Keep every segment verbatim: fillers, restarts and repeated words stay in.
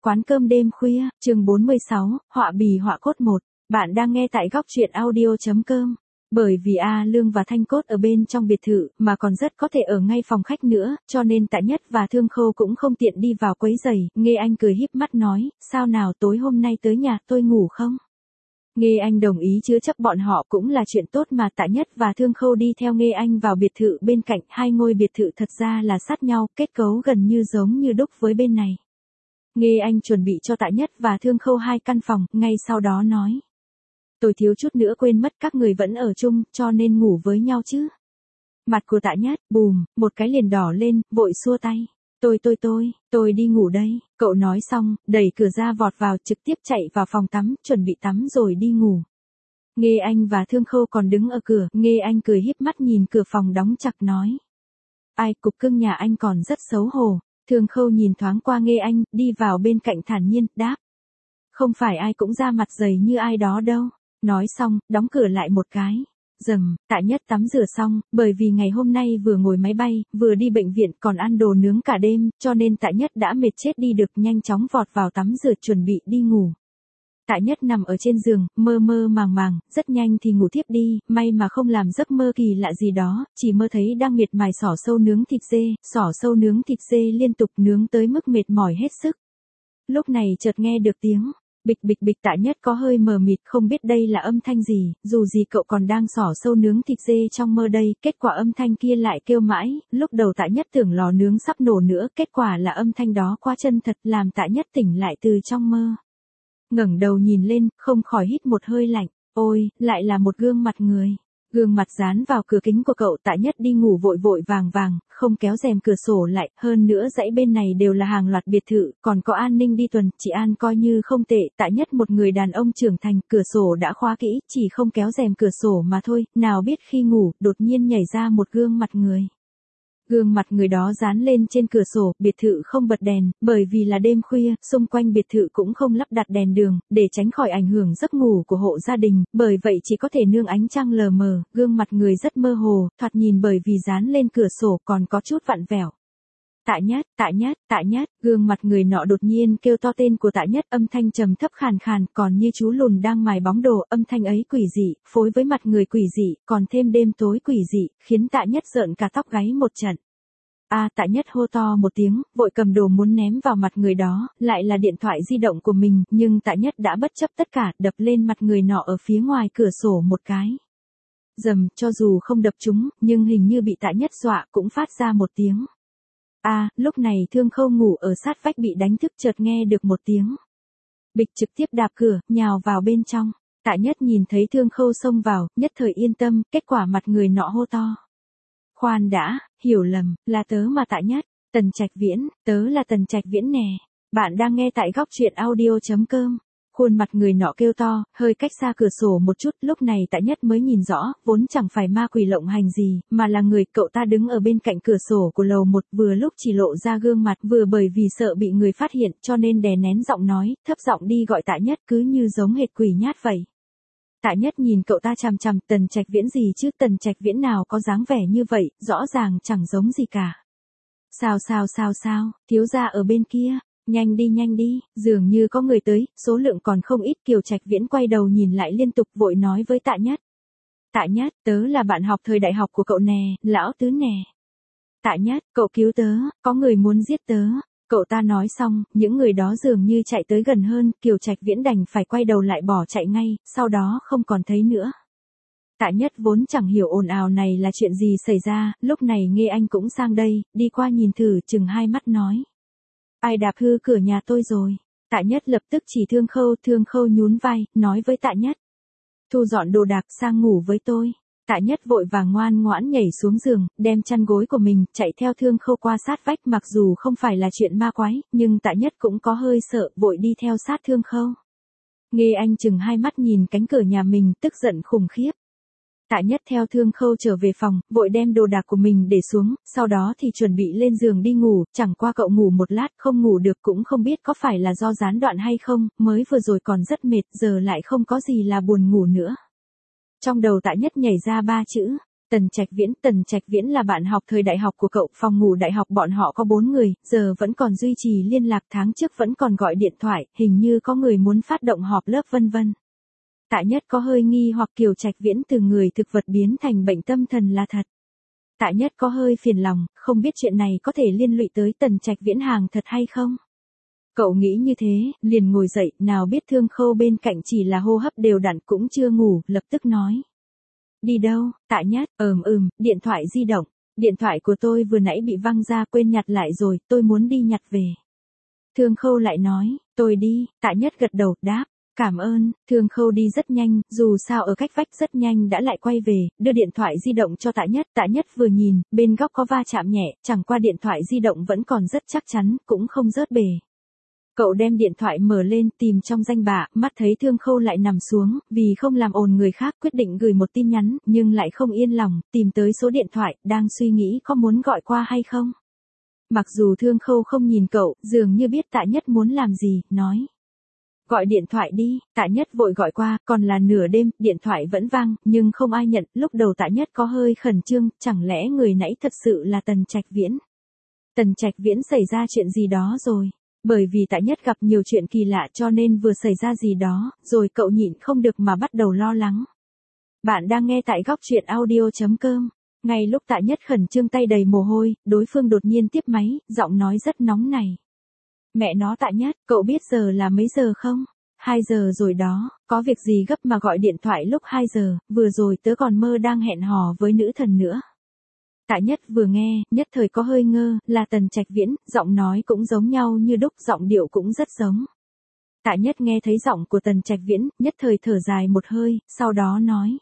quán cơm đêm khuya, chương bốn mươi sáu, họa bì họa cốt một. Bạn đang nghe tại góc truyện audio.com. Bởi vì A Lương và Thanh Cốt ở bên trong biệt thự, mà còn rất có thể ở ngay phòng khách nữa, cho nên Tạ Nhất và Thương Khâu cũng không tiện đi vào quấy rầy. Nghe Anh cười híp mắt nói, sao nào tối hôm nay tới nhà tôi ngủ không? Nghe Anh đồng ý chứa chấp bọn họ cũng là chuyện tốt mà. Tạ Nhất và Thương Khâu đi theo Nghe Anh vào biệt thự bên cạnh. Hai ngôi biệt thự thật ra là sát nhau, kết cấu gần như giống như đúc với bên này. Nghe Anh chuẩn bị cho Tạ Nhất và Thương Khâu hai căn phòng, ngay sau đó nói. Tôi thiếu chút nữa quên mất các người vẫn ở chung, cho nên ngủ với nhau chứ. Mặt của Tạ Nhất, bùm, một cái liền đỏ lên, vội xua tay. Tôi tôi tôi, tôi đi ngủ đây. Cậu nói xong, đẩy cửa ra vọt vào, trực tiếp chạy vào phòng tắm, chuẩn bị tắm rồi đi ngủ. Nghe Anh và Thương Khâu còn đứng ở cửa, Nghe Anh cười híp mắt nhìn cửa phòng đóng chặt nói. Ai, cục cưng nhà anh còn rất xấu hổ. Thương Khâu nhìn thoáng qua Nghe Anh, đi vào bên cạnh thản nhiên, đáp. Không phải ai cũng ra mặt dày như ai đó đâu. Nói xong, đóng cửa lại một cái. Dầm, Tạ Nhất tắm rửa xong, bởi vì ngày hôm nay vừa ngồi máy bay, vừa đi bệnh viện còn ăn đồ nướng cả đêm, cho nên Tạ Nhất đã mệt chết đi được, nhanh chóng vọt vào tắm rửa chuẩn bị đi ngủ. Tạ Nhất nằm ở trên giường, mơ mơ màng màng, rất nhanh thì ngủ thiếp đi, may mà không làm giấc mơ kỳ lạ gì đó, chỉ mơ thấy đang miệt mài xỏ sâu nướng thịt dê, xỏ sâu nướng thịt dê liên tục nướng tới mức mệt mỏi hết sức. Lúc này chợt nghe được tiếng. Bịch bịch bịch. Tạ Nhất có hơi mờ mịt không biết đây là âm thanh gì, dù gì cậu còn đang xỏ sâu nướng thịt dê trong mơ đây, kết quả âm thanh kia lại kêu mãi, lúc đầu Tạ Nhất tưởng lò nướng sắp nổ nữa, kết quả là âm thanh đó quá chân thật làm Tạ Nhất tỉnh lại từ trong mơ. Ngẩng đầu nhìn lên, không khỏi hít một hơi lạnh, ôi, lại là một gương mặt người. Gương mặt dán vào cửa kính của cậu. Tạ Nhất đi ngủ vội vội vàng vàng, không kéo rèm cửa sổ lại, hơn nữa dãy bên này đều là hàng loạt biệt thự, còn có an ninh đi tuần, chị An coi như không tệ. Tạ Nhất một người đàn ông trưởng thành, cửa sổ đã khóa kỹ, chỉ không kéo rèm cửa sổ mà thôi, nào biết khi ngủ, đột nhiên nhảy ra một gương mặt người. Gương mặt người đó dán lên trên cửa sổ, biệt thự không bật đèn, bởi vì là đêm khuya, xung quanh biệt thự cũng không lắp đặt đèn đường, để tránh khỏi ảnh hưởng giấc ngủ của hộ gia đình, bởi vậy chỉ có thể nương ánh trăng lờ mờ, gương mặt người rất mơ hồ, thoạt nhìn bởi vì dán lên cửa sổ còn có chút vặn vẹo. Tạ Nhất, Tạ Nhất, Tạ Nhất, gương mặt người nọ đột nhiên kêu to tên của Tạ Nhất, âm thanh trầm thấp khàn khàn, còn như chú lùn đang mài bóng đồ, âm thanh ấy quỷ dị, phối với mặt người quỷ dị, còn thêm đêm tối quỷ dị, khiến Tạ Nhất rợn cả tóc gáy một trận. A à, Tạ Nhất hô to một tiếng, vội cầm đồ muốn ném vào mặt người đó, lại là điện thoại di động của mình, nhưng Tạ Nhất đã bất chấp tất cả, đập lên mặt người nọ ở phía ngoài cửa sổ một cái. Dầm, cho dù không đập trúng, nhưng hình như bị Tạ Nhất dọa cũng phát ra một tiếng. A, à, lúc này Thương Khâu ngủ ở sát vách bị đánh thức chợt nghe được một tiếng. Bịch trực tiếp đạp cửa, nhào vào bên trong. Tạ Nhất nhìn thấy Thương Khâu xông vào, nhất thời yên tâm, kết quả mặt người nọ hô to. Khoan đã, hiểu lầm, là tớ mà Tạ Nhất, Tần Trạch Viễn, tớ là Tần Trạch Viễn nè. Bạn đang nghe tại góc truyện audio.com. Khuôn mặt người nọ kêu to, hơi cách xa cửa sổ một chút, lúc này Tạ Nhất mới nhìn rõ, vốn chẳng phải ma quỷ lộng hành gì, mà là người. Cậu ta đứng ở bên cạnh cửa sổ của lầu một, vừa lúc chỉ lộ ra gương mặt, vừa bởi vì sợ bị người phát hiện, cho nên đè nén giọng nói, thấp giọng đi gọi Tạ Nhất, cứ như giống hệt quỷ nhát vậy. Tạ Nhất nhìn cậu ta chằm chằm, Tần Trạch Viễn gì chứ, Tần Trạch Viễn nào có dáng vẻ như vậy, rõ ràng chẳng giống gì cả. Sao sao sao sao, thiếu gia ở bên kia. Nhanh đi nhanh đi, dường như có người tới, số lượng còn không ít. Kiều Trạch Viễn quay đầu nhìn lại liên tục, vội nói với Tạ Nhất. Tạ Nhất, tớ là bạn học thời đại học của cậu nè, lão tứ nè. Tạ Nhất, cậu cứu tớ, có người muốn giết tớ. Cậu ta nói xong, những người đó dường như chạy tới gần hơn, Kiều Trạch Viễn đành phải quay đầu lại bỏ chạy ngay, sau đó không còn thấy nữa. Tạ Nhất vốn chẳng hiểu ồn ào này là chuyện gì xảy ra, lúc này Nghe Anh cũng sang đây, đi qua nhìn thử, chừng hai mắt nói. Ai đạp hư cửa nhà tôi rồi? Tạ Nhất lập tức chỉ Thương Khâu, Thương Khâu nhún vai, nói với Tạ Nhất. Thu dọn đồ đạc sang ngủ với tôi. Tạ Nhất vội vàng ngoan ngoãn nhảy xuống giường, đem chăn gối của mình, chạy theo Thương Khâu qua sát vách, mặc dù không phải là chuyện ma quái, nhưng Tạ Nhất cũng có hơi sợ, vội đi theo sát Thương Khâu. Nghe Anh chừng hai mắt nhìn cánh cửa nhà mình, tức giận khủng khiếp. Tạ Nhất theo Thương Khâu trở về phòng, vội đem đồ đạc của mình để xuống, sau đó thì chuẩn bị lên giường đi ngủ, chẳng qua cậu ngủ một lát không ngủ được, cũng không biết có phải là do gián đoạn hay không, mới vừa rồi còn rất mệt, giờ lại không có gì là buồn ngủ nữa. Trong đầu Tạ Nhất nhảy ra ba chữ, Tần Trạch Viễn, Tần Trạch Viễn là bạn học thời đại học của cậu, phòng ngủ đại học bọn họ có bốn người, giờ vẫn còn duy trì liên lạc, tháng trước vẫn còn gọi điện thoại, hình như có người muốn phát động họp lớp vân vân. Tạ Nhất có hơi nghi hoặc Kiều Trạch Viễn từ người thực vật biến thành bệnh tâm thần là thật. Tạ Nhất có hơi phiền lòng, không biết chuyện này có thể liên lụy tới Tần Trạch Viễn hàng thật hay không. Cậu nghĩ như thế, liền ngồi dậy, nào biết Thương Khâu bên cạnh chỉ là hô hấp đều đặn cũng chưa ngủ, lập tức nói. Đi đâu, Tạ Nhất, ừm ừm, điện thoại di động, điện thoại của tôi vừa nãy bị văng ra quên nhặt lại rồi, tôi muốn đi nhặt về. Thương Khâu lại nói, tôi đi, Tạ Nhất gật đầu, đáp, cảm ơn, Thương Khâu đi rất nhanh, dù sao ở cách vách rất nhanh đã lại quay về, đưa điện thoại di động cho Tạ Nhất, Tạ Nhất vừa nhìn, bên góc có va chạm nhẹ, chẳng qua điện thoại di động vẫn còn rất chắc chắn, cũng không rớt bể. Cậu đem điện thoại mở lên tìm trong danh bạ, mắt thấy Thương Khâu lại nằm xuống, vì không làm ồn người khác quyết định gửi một tin nhắn, nhưng lại không yên lòng, tìm tới số điện thoại, đang suy nghĩ có muốn gọi qua hay không. Mặc dù Thương Khâu không nhìn cậu, dường như biết Tạ Nhất muốn làm gì, nói. Gọi điện thoại đi, Tạ Nhất vội gọi qua, còn là nửa đêm, điện thoại vẫn vang, nhưng không ai nhận, lúc đầu Tạ Nhất có hơi khẩn trương, chẳng lẽ người nãy thật sự là Tần Trạch Viễn. Tần Trạch Viễn xảy ra chuyện gì đó rồi. Bởi vì Tạ Nhất gặp nhiều chuyện kỳ lạ cho nên vừa xảy ra gì đó, rồi cậu nhịn không được mà bắt đầu lo lắng. Bạn đang nghe tại góc truyện audio chấm com. Ngay lúc Tạ Nhất khẩn trương tay đầy mồ hôi, đối phương đột nhiên tiếp máy, giọng nói rất nóng này. Mẹ nó Tạ Nhất, cậu biết giờ là mấy giờ không? hai giờ rồi đó, có việc gì gấp mà gọi điện thoại lúc hai giờ, vừa rồi tớ còn mơ đang hẹn hò với nữ thần nữa. Tạ Nhất vừa nghe, nhất thời có hơi ngơ, là Tần Trạch Viễn, giọng nói cũng giống nhau như đúc, giọng điệu cũng rất giống. Tạ Nhất nghe thấy giọng của Tần Trạch Viễn, nhất thời thở dài một hơi, sau đó nói.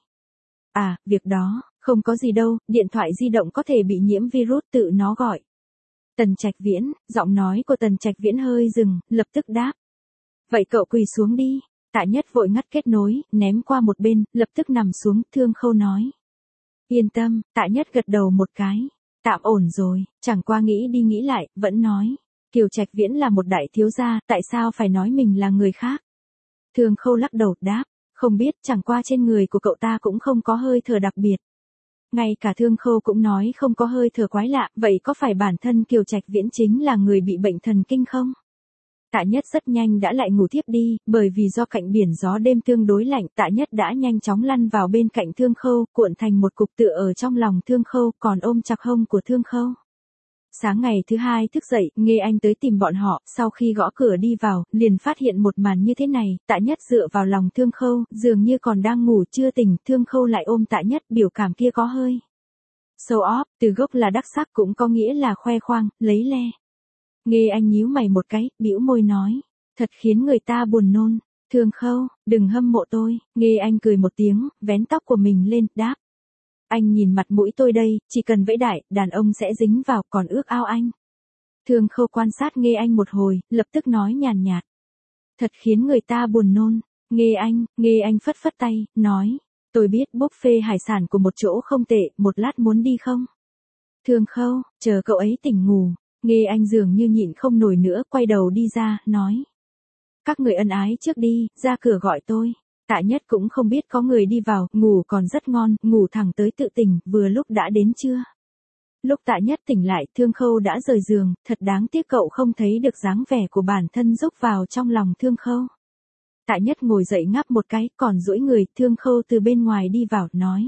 À, việc đó, không có gì đâu, điện thoại di động có thể bị nhiễm virus tự nó gọi. Tần Trạch Viễn, giọng nói của Tần Trạch Viễn hơi dừng, lập tức đáp. Vậy cậu quỳ xuống đi. Tạ Nhất vội ngắt kết nối, ném qua một bên, lập tức nằm xuống, Thương Khâu nói. Yên tâm, Tạ Nhất gật đầu một cái. Tạm ổn rồi, chẳng qua nghĩ đi nghĩ lại, vẫn nói. Kiều Trạch Viễn là một đại thiếu gia, tại sao phải nói mình là người khác? Thương Khâu lắc đầu, đáp. Không biết, chẳng qua trên người của cậu ta cũng không có hơi thở đặc biệt. Ngay cả Thương Khâu cũng nói không có hơi thở quái lạ, vậy có phải bản thân Kiều Trạch Viễn chính là người bị bệnh thần kinh không? Tạ Nhất rất nhanh đã lại ngủ thiếp đi, bởi vì do cạnh biển gió đêm tương đối lạnh, Tạ Nhất đã nhanh chóng lăn vào bên cạnh Thương Khâu, cuộn thành một cục tựa ở trong lòng Thương Khâu, còn ôm chặt hông của Thương Khâu. Sáng ngày thứ hai thức dậy, Nghê Anh tới tìm bọn họ, sau khi gõ cửa đi vào, liền phát hiện một màn như thế này, Tạ Nhất dựa vào lòng Thương Khâu, dường như còn đang ngủ chưa tỉnh, Thương Khâu lại ôm Tạ Nhất, biểu cảm kia có hơi. Show off, từ gốc là đắc sắc cũng có nghĩa là khoe khoang, lấy le. Nghê Anh nhíu mày một cái, bĩu môi nói, thật khiến người ta buồn nôn. Thương Khâu, đừng hâm mộ tôi. Nghê Anh cười một tiếng, vén tóc của mình lên, đáp. Anh nhìn mặt mũi tôi đây, chỉ cần vẫy đại, đàn ông sẽ dính vào, còn ước ao anh. Thương Khâu quan sát Nghê Anh một hồi, lập tức nói nhàn nhạt. Thật khiến người ta buồn nôn. Nghê Anh, Nghê Anh phất phất tay, nói, tôi biết buffet hải sản của một chỗ không tệ, một lát muốn đi không? Thương Khâu, chờ cậu ấy tỉnh ngủ. Nghê Anh dường như nhịn không nổi nữa, quay đầu đi ra, nói. Các người ân ái trước đi, ra cửa gọi tôi. Tạ Nhất cũng không biết có người đi vào, ngủ còn rất ngon, ngủ thẳng tới tự tỉnh, vừa lúc đã đến trưa. Lúc Tạ Nhất tỉnh lại, Thương Khâu đã rời giường, thật đáng tiếc cậu không thấy được dáng vẻ của bản thân rúc vào trong lòng Thương Khâu. Tạ Nhất ngồi dậy ngáp một cái, còn duỗi người, Thương Khâu từ bên ngoài đi vào, nói.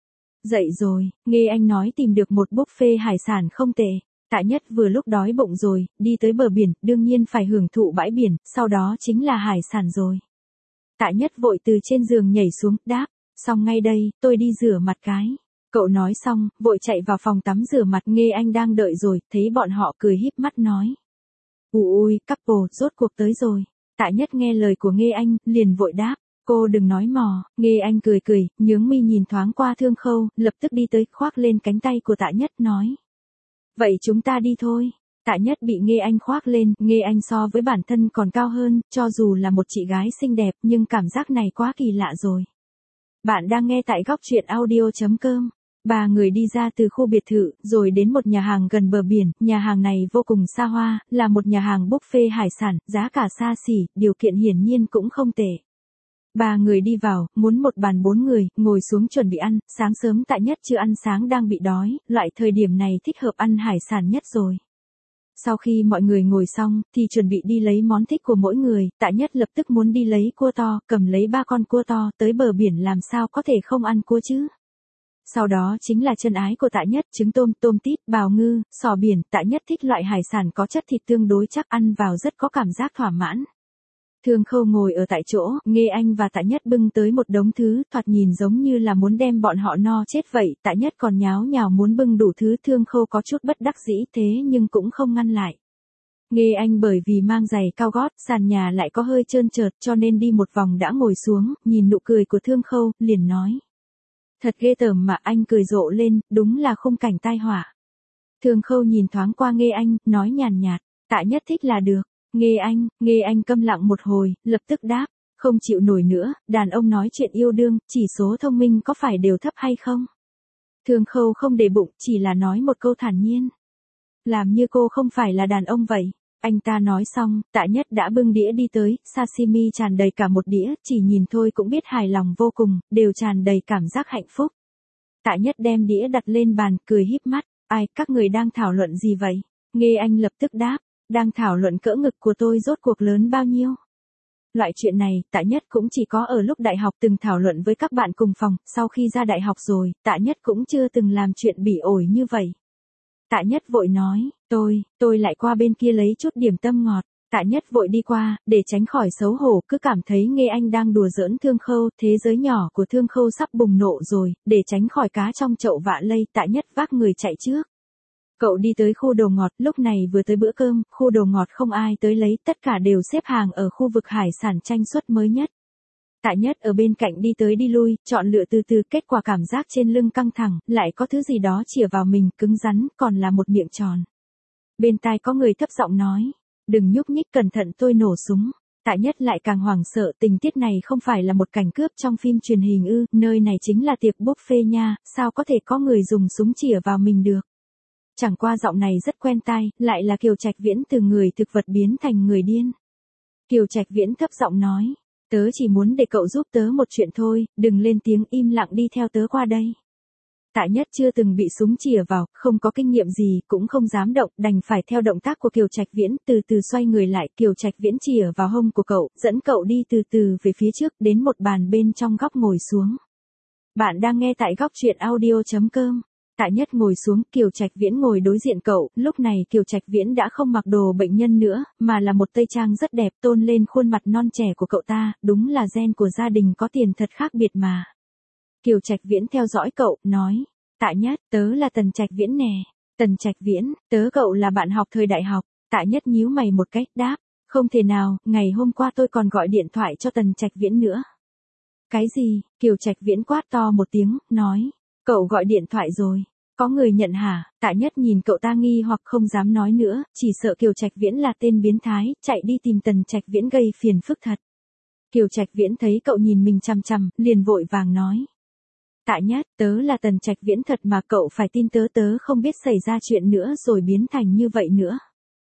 Dậy rồi, Nghê Anh nói tìm được một buffet hải sản không tệ. Tạ Nhất vừa lúc đói bụng rồi, đi tới bờ biển, đương nhiên phải hưởng thụ bãi biển, sau đó chính là hải sản rồi. Tạ Nhất vội từ trên giường nhảy xuống, đáp, xong ngay đây, tôi đi rửa mặt cái. Cậu nói xong, vội chạy vào phòng tắm rửa mặt. Nghê Anh đang đợi rồi, thấy bọn họ cười híp mắt nói. Ui, couple, rốt cuộc tới rồi. Tạ Nhất nghe lời của Nghê Anh, liền vội đáp, cô đừng nói mò. Nghê Anh cười cười, nhướng mi nhìn thoáng qua Thương Khâu, lập tức đi tới, khoác lên cánh tay của Tạ Nhất, nói. Vậy chúng ta đi thôi. Tạ Nhất bị Nghê Anh khoác lên, Nghê Anh so với bản thân còn cao hơn, cho dù là một chị gái xinh đẹp, nhưng cảm giác này quá kỳ lạ rồi. Bạn đang nghe tại góc truyện audio chấm com. Ba người đi ra từ khu biệt thự, rồi đến một nhà hàng gần bờ biển, nhà hàng này vô cùng xa hoa, là một nhà hàng buffet hải sản, giá cả xa xỉ, điều kiện hiển nhiên cũng không tệ. Ba người đi vào, muốn một bàn bốn người, ngồi xuống chuẩn bị ăn, sáng sớm Tạ Nhất chưa ăn sáng đang bị đói, loại thời điểm này thích hợp ăn hải sản nhất rồi. Sau khi mọi người ngồi xong, thì chuẩn bị đi lấy món thích của mỗi người, Tạ Nhất lập tức muốn đi lấy cua to, cầm lấy ba con cua to, tới bờ biển làm sao có thể không ăn cua chứ. Sau đó chính là chân ái của Tạ Nhất, trứng tôm, tôm tít, bào ngư, sò biển, Tạ Nhất thích loại hải sản có chất thịt tương đối chắc, ăn vào rất có cảm giác thỏa mãn. Thương Khâu ngồi ở tại chỗ, Nghê Anh và Tạ Nhất bưng tới một đống thứ, thoạt nhìn giống như là muốn đem bọn họ no chết vậy, Tạ Nhất còn nháo nhào muốn bưng đủ thứ, Thương Khâu có chút bất đắc dĩ thế nhưng cũng không ngăn lại. Nghê Anh bởi vì mang giày cao gót, sàn nhà lại có hơi trơn trượt cho nên đi một vòng đã ngồi xuống, nhìn nụ cười của Thương Khâu, liền nói. Thật ghê tởm mà, anh cười rộ lên, đúng là khung cảnh tai họa. Thương Khâu nhìn thoáng qua Nghê Anh, nói nhàn nhạt, Tạ Nhất thích là được. Nghê Anh, Nghê Anh câm lặng một hồi, lập tức đáp, không chịu nổi nữa, đàn ông nói chuyện yêu đương, chỉ số thông minh có phải đều thấp hay không? Thương Khâu không để bụng, chỉ là nói một câu thản nhiên. Làm như cô không phải là đàn ông vậy. Anh ta nói xong, Tạ Nhất đã bưng đĩa đi tới, sashimi tràn đầy cả một đĩa, chỉ nhìn thôi cũng biết hài lòng vô cùng, đều tràn đầy cảm giác hạnh phúc. Tạ Nhất đem đĩa đặt lên bàn, cười híp mắt, ai, các người đang thảo luận gì vậy? Nghê Anh lập tức đáp, đang thảo luận cỡ ngực của tôi rốt cuộc lớn bao nhiêu. Loại chuyện này, Tạ Nhất cũng chỉ có ở lúc đại học từng thảo luận với các bạn cùng phòng, sau khi ra đại học rồi, Tạ Nhất cũng chưa từng làm chuyện bỉ ổi như vậy. Tạ Nhất vội nói, tôi, tôi lại qua bên kia lấy chút điểm tâm ngọt. Tạ Nhất vội đi qua, để tránh khỏi xấu hổ, cứ cảm thấy Nghê Anh đang đùa giỡn Thương Khâu, thế giới nhỏ của Thương Khâu sắp bùng nổ rồi, để tránh khỏi cá trong chậu vạ lây, Tạ Nhất vác người chạy trước. Cậu đi tới khu đồ ngọt, lúc này vừa tới bữa cơm, khu đồ ngọt không ai tới lấy, tất cả đều xếp hàng ở khu vực hải sản tranh suất mới nhất. Tạ Nhất ở bên cạnh đi tới đi lui, chọn lựa từ từ, kết quả cảm giác trên lưng căng thẳng, lại có thứ gì đó chìa vào mình, cứng rắn, còn là một miệng tròn. Bên tai có người thấp giọng nói, đừng nhúc nhích, cẩn thận tôi nổ súng. Tạ Nhất lại càng hoảng sợ, tình tiết này không phải là một cảnh cướp trong phim truyền hình ư, nơi này chính là tiệc buffet nha, sao có thể có người dùng súng chìa vào mình được. Chẳng qua giọng này rất quen tai, lại là Kiều Trạch Viễn từ người thực vật biến thành người điên. Kiều Trạch Viễn thấp giọng nói, tớ chỉ muốn để cậu giúp tớ một chuyện thôi, đừng lên tiếng, im lặng đi theo tớ qua đây. Tạ Nhất chưa từng bị súng chìa vào, không có kinh nghiệm gì, cũng không dám động, đành phải theo động tác của Kiều Trạch Viễn, từ từ xoay người lại, Kiều Trạch Viễn chìa vào hông của cậu, dẫn cậu đi từ từ về phía trước, đến một bàn bên trong góc ngồi xuống. Bạn đang nghe tại góc truyện audio chấm com. Tạ Nhất ngồi xuống, Kiều Trạch Viễn ngồi đối diện cậu, lúc này Kiều Trạch Viễn đã không mặc đồ bệnh nhân nữa, mà là một tây trang rất đẹp tôn lên khuôn mặt non trẻ của cậu ta, đúng là gen của gia đình có tiền thật khác biệt mà. Kiều Trạch Viễn theo dõi cậu, nói, Tạ Nhất, tớ là Tần Trạch Viễn nè. Tần Trạch Viễn, tớ cậu là bạn học thời đại học. Tạ Nhất nhíu mày một cách, đáp, không thể nào, ngày hôm qua tôi còn gọi điện thoại cho Tần Trạch Viễn nữa. Cái gì? Kiều Trạch Viễn quát to một tiếng, nói, cậu gọi điện thoại rồi. Có người nhận hả? Tạ Nhất nhìn cậu ta nghi hoặc không dám nói nữa, chỉ sợ Kiều Trạch Viễn là tên biến thái, chạy đi tìm Tần Trạch Viễn gây phiền phức thật. Kiều Trạch Viễn thấy cậu nhìn mình chằm chằm, liền vội vàng nói. Tạ Nhất, tớ là Tần Trạch Viễn thật mà, cậu phải tin tớ, tớ không biết xảy ra chuyện nữa rồi biến thành như vậy nữa.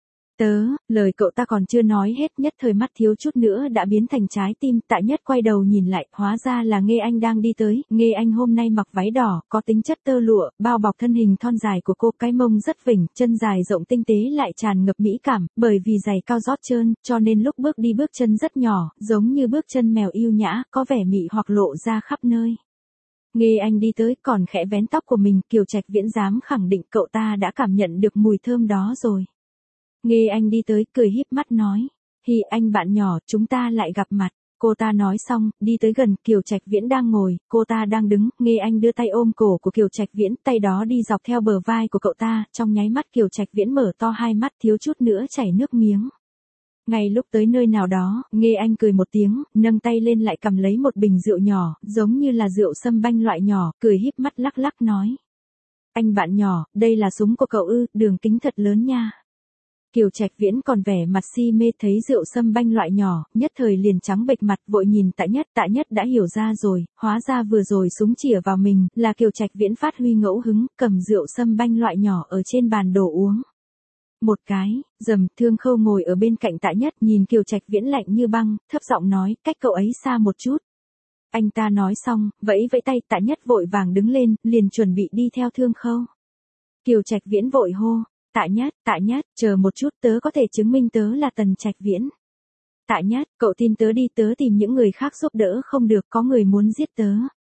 Tớ, lời cậu ta còn chưa nói hết, nhất thời mắt thiếu chút nữa đã biến thành trái tim. Tạ Nhất quay đầu nhìn lại, hóa ra là Nghê Anh đang đi tới. Nghê Anh hôm nay mặc váy đỏ, có tính chất tơ lụa, bao bọc thân hình thon dài của cô, cái mông rất vỉnh, chân dài rộng tinh tế lại tràn ngập mỹ cảm, bởi vì giày cao gót trơn, cho nên lúc bước đi bước chân rất nhỏ, giống như bước chân mèo yêu nhã, có vẻ mị hoặc lộ ra khắp nơi. Nghê Anh đi tới, còn khẽ vén tóc của mình, Kiều Trạch Viễn dám khẳng định cậu ta đã cảm nhận được mùi thơm đó rồi. Nghê Anh đi tới, cười híp mắt nói, hi anh bạn nhỏ, chúng ta lại gặp mặt. Cô ta nói xong, đi tới gần, Kiều Trạch Viễn đang ngồi, cô ta đang đứng, Nghê Anh đưa tay ôm cổ của Kiều Trạch Viễn, tay đó đi dọc theo bờ vai của cậu ta, trong nháy mắt Kiều Trạch Viễn mở to hai mắt, thiếu chút nữa chảy nước miếng. Ngay lúc tới nơi nào đó, Nghê Anh cười một tiếng, nâng tay lên lại cầm lấy một bình rượu nhỏ, giống như là rượu sâm banh loại nhỏ, cười híp mắt lắc lắc nói. Anh bạn nhỏ, đây là súng của cậu ư, đường kính thật lớn nha. Kiều Trạch Viễn còn vẻ mặt si mê, thấy rượu sâm banh loại nhỏ, nhất thời liền trắng bệch mặt, vội nhìn Tạ Nhất. Tạ Nhất đã hiểu ra rồi, hóa ra vừa rồi súng chìa vào mình, là Kiều Trạch Viễn phát huy ngẫu hứng, cầm rượu sâm banh loại nhỏ ở trên bàn đồ uống. Một cái, dầm, Thương Khâu ngồi ở bên cạnh Tạ Nhất, nhìn Kiều Trạch Viễn lạnh như băng, thấp giọng nói, cách cậu ấy xa một chút. Anh ta nói xong, vẫy vẫy tay, Tạ Nhất vội vàng đứng lên, liền chuẩn bị đi theo Thương Khâu. Kiều Trạch Viễn vội hô, Tạ Nhất, Tạ Nhất, chờ một chút, tớ có thể chứng minh tớ là Tần Trạch Viễn. Tạ Nhất, cậu tin tớ đi, tớ tìm những người khác giúp đỡ không được, có người muốn giết tớ.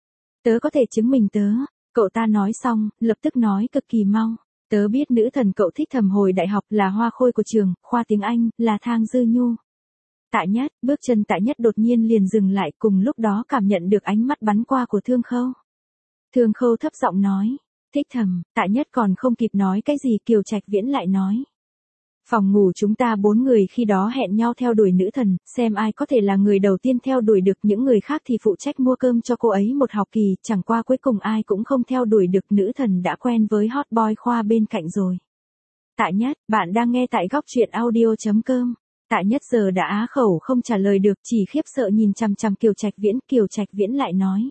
Tớ có thể chứng minh tớ. Cậu ta nói xong, lập tức nói cực kỳ mau. Tớ biết nữ thần cậu thích thầm hồi đại học là hoa khôi của trường, khoa tiếng Anh, là Thang Dư Nhu. Tạ Nhất, bước chân Tạ Nhất đột nhiên liền dừng lại, cùng lúc đó cảm nhận được ánh mắt bắn qua của Thương Khâu. Thương Khâu thấp giọng nói, thích thầm. Tạ Nhất còn không kịp nói cái gì, Kiều Trạch Viễn lại nói. Phòng ngủ chúng ta bốn người khi đó hẹn nhau theo đuổi nữ thần, xem ai có thể là người đầu tiên theo đuổi được, những người khác thì phụ trách mua cơm cho cô ấy một học kỳ, chẳng qua cuối cùng ai cũng không theo đuổi được, nữ thần đã quen với hot boy khoa bên cạnh rồi. Tạ Nhất, bạn đang nghe tại góc truyện audio chấm com. Tạ Nhất giờ đã á khẩu không trả lời được, chỉ khiếp sợ nhìn chằm chằm Kiều Trạch Viễn. Kiều Trạch Viễn lại nói.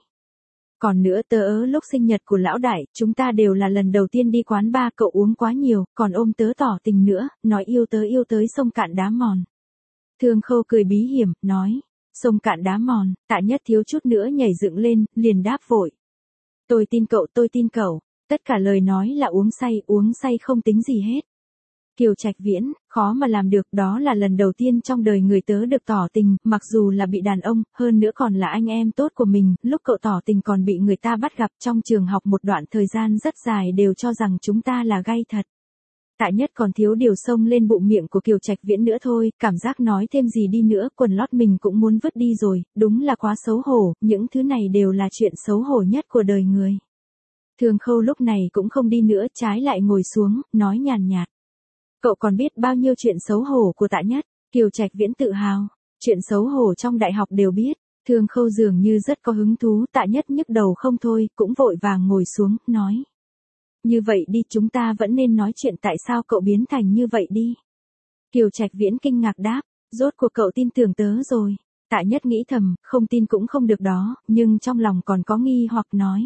Còn nữa tớ lúc sinh nhật của lão đại, chúng ta đều là lần đầu tiên đi quán bar, cậu uống quá nhiều, còn ôm tớ tỏ tình nữa, nói yêu tớ yêu tới sông cạn đá mòn. Thương Khâu cười bí hiểm, nói, sông cạn đá mòn. Tạ Nhất thiếu chút nữa nhảy dựng lên, liền đáp vội. Tôi tin cậu, tôi tin cậu, tất cả lời nói là uống say, uống say không tính gì hết. Kiều Trạch Viễn, khó mà làm được, đó là lần đầu tiên trong đời người tớ được tỏ tình, mặc dù là bị đàn ông, hơn nữa còn là anh em tốt của mình, lúc cậu tỏ tình còn bị người ta bắt gặp trong trường học một đoạn thời gian rất dài, đều cho rằng chúng ta là gay thật. Tạ Nhất còn thiếu điều xông lên bụng miệng của Kiều Trạch Viễn nữa thôi, cảm giác nói thêm gì đi nữa, quần lót mình cũng muốn vứt đi rồi, đúng là quá xấu hổ, những thứ này đều là chuyện xấu hổ nhất của đời người. Thương Khâu lúc này cũng không đi nữa, trái lại ngồi xuống, nói nhàn nhạt. Cậu còn biết bao nhiêu chuyện xấu hổ của Tạ Nhất? Kiều Trạch Viễn tự hào. Chuyện xấu hổ trong đại học đều biết. Thương Khâu dường như rất có hứng thú, Tạ Nhất nhức đầu không thôi, cũng vội vàng ngồi xuống, nói. Như vậy đi, chúng ta vẫn nên nói chuyện tại sao cậu biến thành như vậy đi. Kiều Trạch Viễn kinh ngạc đáp, rốt cuộc cậu tin tưởng tớ rồi. Tạ Nhất nghĩ thầm, không tin cũng không được đó, nhưng trong lòng còn có nghi hoặc nói.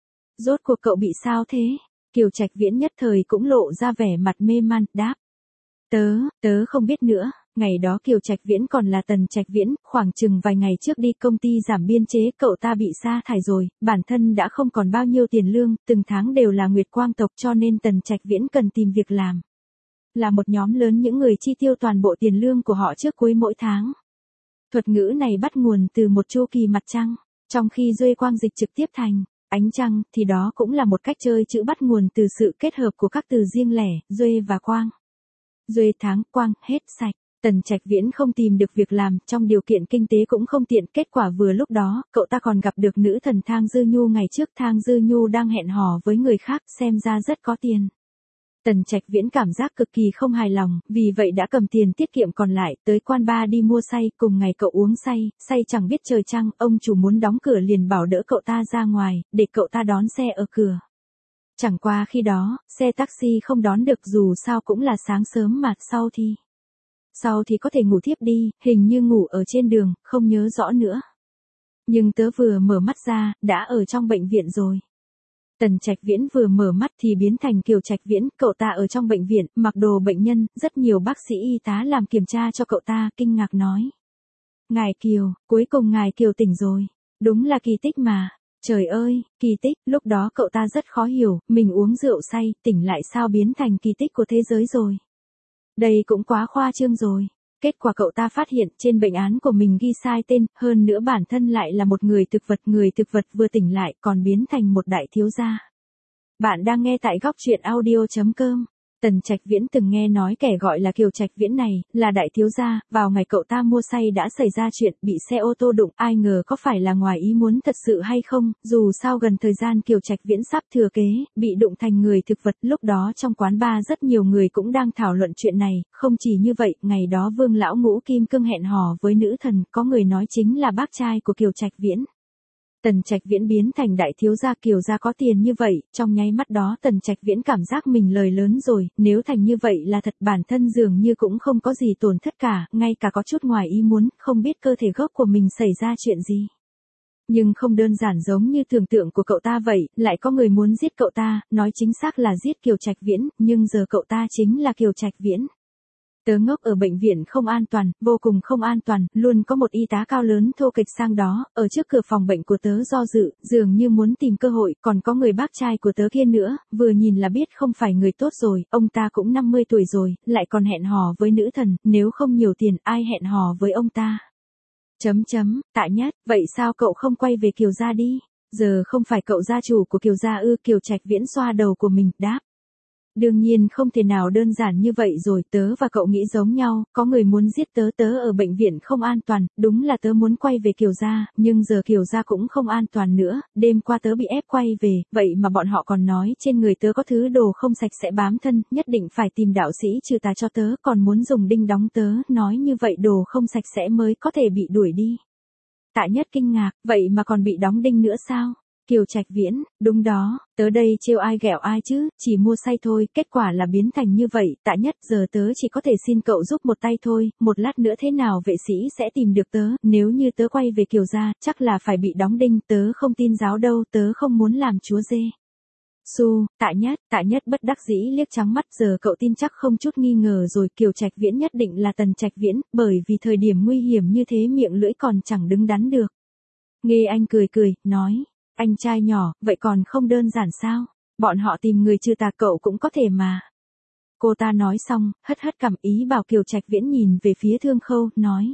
Rốt cuộc cậu bị sao thế? Kiều Trạch Viễn nhất thời cũng lộ ra vẻ mặt mê man, đáp. Tớ, tớ không biết nữa, ngày đó Kiều Trạch Viễn còn là Tần Trạch Viễn, khoảng chừng vài ngày trước đi công ty giảm biên chế, cậu ta bị sa thải rồi, bản thân đã không còn bao nhiêu tiền lương, từng tháng đều là Nguyệt Quang tộc, cho nên Tần Trạch Viễn cần tìm việc làm. Là một nhóm lớn những người chi tiêu toàn bộ tiền lương của họ trước cuối mỗi tháng. Thuật ngữ này bắt nguồn từ một chu kỳ mặt trăng, trong khi Duy Quang dịch trực tiếp thành ánh trăng, thì đó cũng là một cách chơi chữ bắt nguồn từ sự kết hợp của các từ riêng lẻ, Duy và Quang. Duy tháng, Quang, hết sạch. Tần Trạch Viễn không tìm được việc làm, trong điều kiện kinh tế cũng không tiện, kết quả vừa lúc đó, cậu ta còn gặp được nữ thần Thang Dư Nhu ngày trước, Thang Dư Nhu đang hẹn hò với người khác, xem ra rất có tiền. Tần Trạch Viễn cảm giác cực kỳ không hài lòng, vì vậy đã cầm tiền tiết kiệm còn lại, tới quán bar đi mua say, cùng ngày cậu uống say, say chẳng biết trời trăng, ông chủ muốn đóng cửa liền bảo đỡ cậu ta ra ngoài, để cậu ta đón xe ở cửa. Chẳng qua khi đó, xe taxi không đón được, dù sao cũng là sáng sớm mà, sau thì... Sau thì có thể ngủ thiếp đi, hình như ngủ ở trên đường, không nhớ rõ nữa. Nhưng tớ vừa mở mắt ra, đã ở trong bệnh viện rồi. Tần Trạch Viễn vừa mở mắt thì biến thành Kiều Trạch Viễn, cậu ta ở trong bệnh viện, mặc đồ bệnh nhân, rất nhiều bác sĩ y tá làm kiểm tra cho cậu ta, kinh ngạc nói. Ngài Kiều, cuối cùng ngài Kiều tỉnh rồi. Đúng là kỳ tích mà. Trời ơi, kỳ tích, lúc đó cậu ta rất khó hiểu, mình uống rượu say, tỉnh lại sao biến thành kỳ tích của thế giới rồi. Đây cũng quá khoa trương rồi. Kết quả cậu ta phát hiện trên bệnh án của mình ghi sai tên, hơn nữa bản thân lại là một người thực vật, người thực vật vừa tỉnh lại còn biến thành một đại thiếu gia. Bạn đang nghe tại góc truyện audio chấm com. Tần Trạch Viễn từng nghe nói kẻ gọi là Kiều Trạch Viễn này, là đại thiếu gia, vào ngày cậu ta mua say đã xảy ra chuyện, bị xe ô tô đụng, ai ngờ có phải là ngoài ý muốn thật sự hay không, dù sao gần thời gian Kiều Trạch Viễn sắp thừa kế, bị đụng thành người thực vật, lúc đó trong quán bar rất nhiều người cũng đang thảo luận chuyện này, không chỉ như vậy, ngày đó Vương lão ngũ kim cương hẹn hò với nữ thần, có người nói chính là bác trai của Kiều Trạch Viễn. Tần Trạch Viễn biến thành đại thiếu gia, Kiều gia có tiền như vậy, trong nháy mắt đó Tần Trạch Viễn cảm giác mình lời lớn rồi, nếu thành như vậy là thật, bản thân dường như cũng không có gì tổn thất cả, ngay cả có chút ngoài ý muốn, không biết cơ thể gốc của mình xảy ra chuyện gì. Nhưng không đơn giản giống như tưởng tượng của cậu ta vậy, lại có người muốn giết cậu ta, nói chính xác là giết Kiều Trạch Viễn, nhưng giờ cậu ta chính là Kiều Trạch Viễn. Tớ ngốc ở bệnh viện không an toàn, vô cùng không an toàn, luôn có một y tá cao lớn thô kệch sang đó, ở trước cửa phòng bệnh của tớ do dự, dường như muốn tìm cơ hội, còn có người bác trai của tớ kia nữa, vừa nhìn là biết không phải người tốt rồi, ông ta cũng năm mươi tuổi rồi, lại còn hẹn hò với nữ thần, nếu không nhiều tiền, ai hẹn hò với ông ta. Chấm chấm, Tạ Nhất, vậy sao cậu không quay về Kiều gia đi? Giờ không phải cậu gia chủ của Kiều gia ư? Kiều Trạch Viễn xoa đầu của mình, đáp. Đương nhiên không thể nào đơn giản như vậy rồi, tớ và cậu nghĩ giống nhau, có người muốn giết tớ, tớ ở bệnh viện không an toàn, đúng là tớ muốn quay về Kiều gia, nhưng giờ Kiều gia cũng không an toàn nữa, đêm qua tớ bị ép quay về, vậy mà bọn họ còn nói trên người tớ có thứ đồ không sạch sẽ bám thân, nhất định phải tìm đạo sĩ trừ tà cho tớ, còn muốn dùng đinh đóng tớ, nói như vậy đồ không sạch sẽ mới có thể bị đuổi đi. Tạ Nhất kinh ngạc, vậy mà còn bị đóng đinh nữa sao? Kiều Trạch Viễn, đúng đó, tớ đây trêu ai ghẹo ai chứ, chỉ mua say thôi, kết quả là biến thành như vậy, Tạ Nhất, giờ tớ chỉ có thể xin cậu giúp một tay thôi, một lát nữa thế nào vệ sĩ sẽ tìm được tớ, nếu như tớ quay về Kiều gia, chắc là phải bị đóng đinh, tớ không tin giáo đâu, tớ không muốn làm chúa dê. Su, Tạ Nhất, Tạ Nhất bất đắc dĩ liếc trắng mắt, giờ cậu tin chắc không chút nghi ngờ rồi, Kiều Trạch Viễn nhất định là Tần Trạch Viễn, bởi vì thời điểm nguy hiểm như thế miệng lưỡi còn chẳng đứng đắn được. Nghe anh cười cười, nói. Anh trai nhỏ, vậy còn không đơn giản sao? Bọn họ tìm người trừ tà cậu cũng có thể mà. Cô ta nói xong, hất hất cằm ý bảo Kiều Trạch Viễn nhìn về phía Thương Khâu, nói.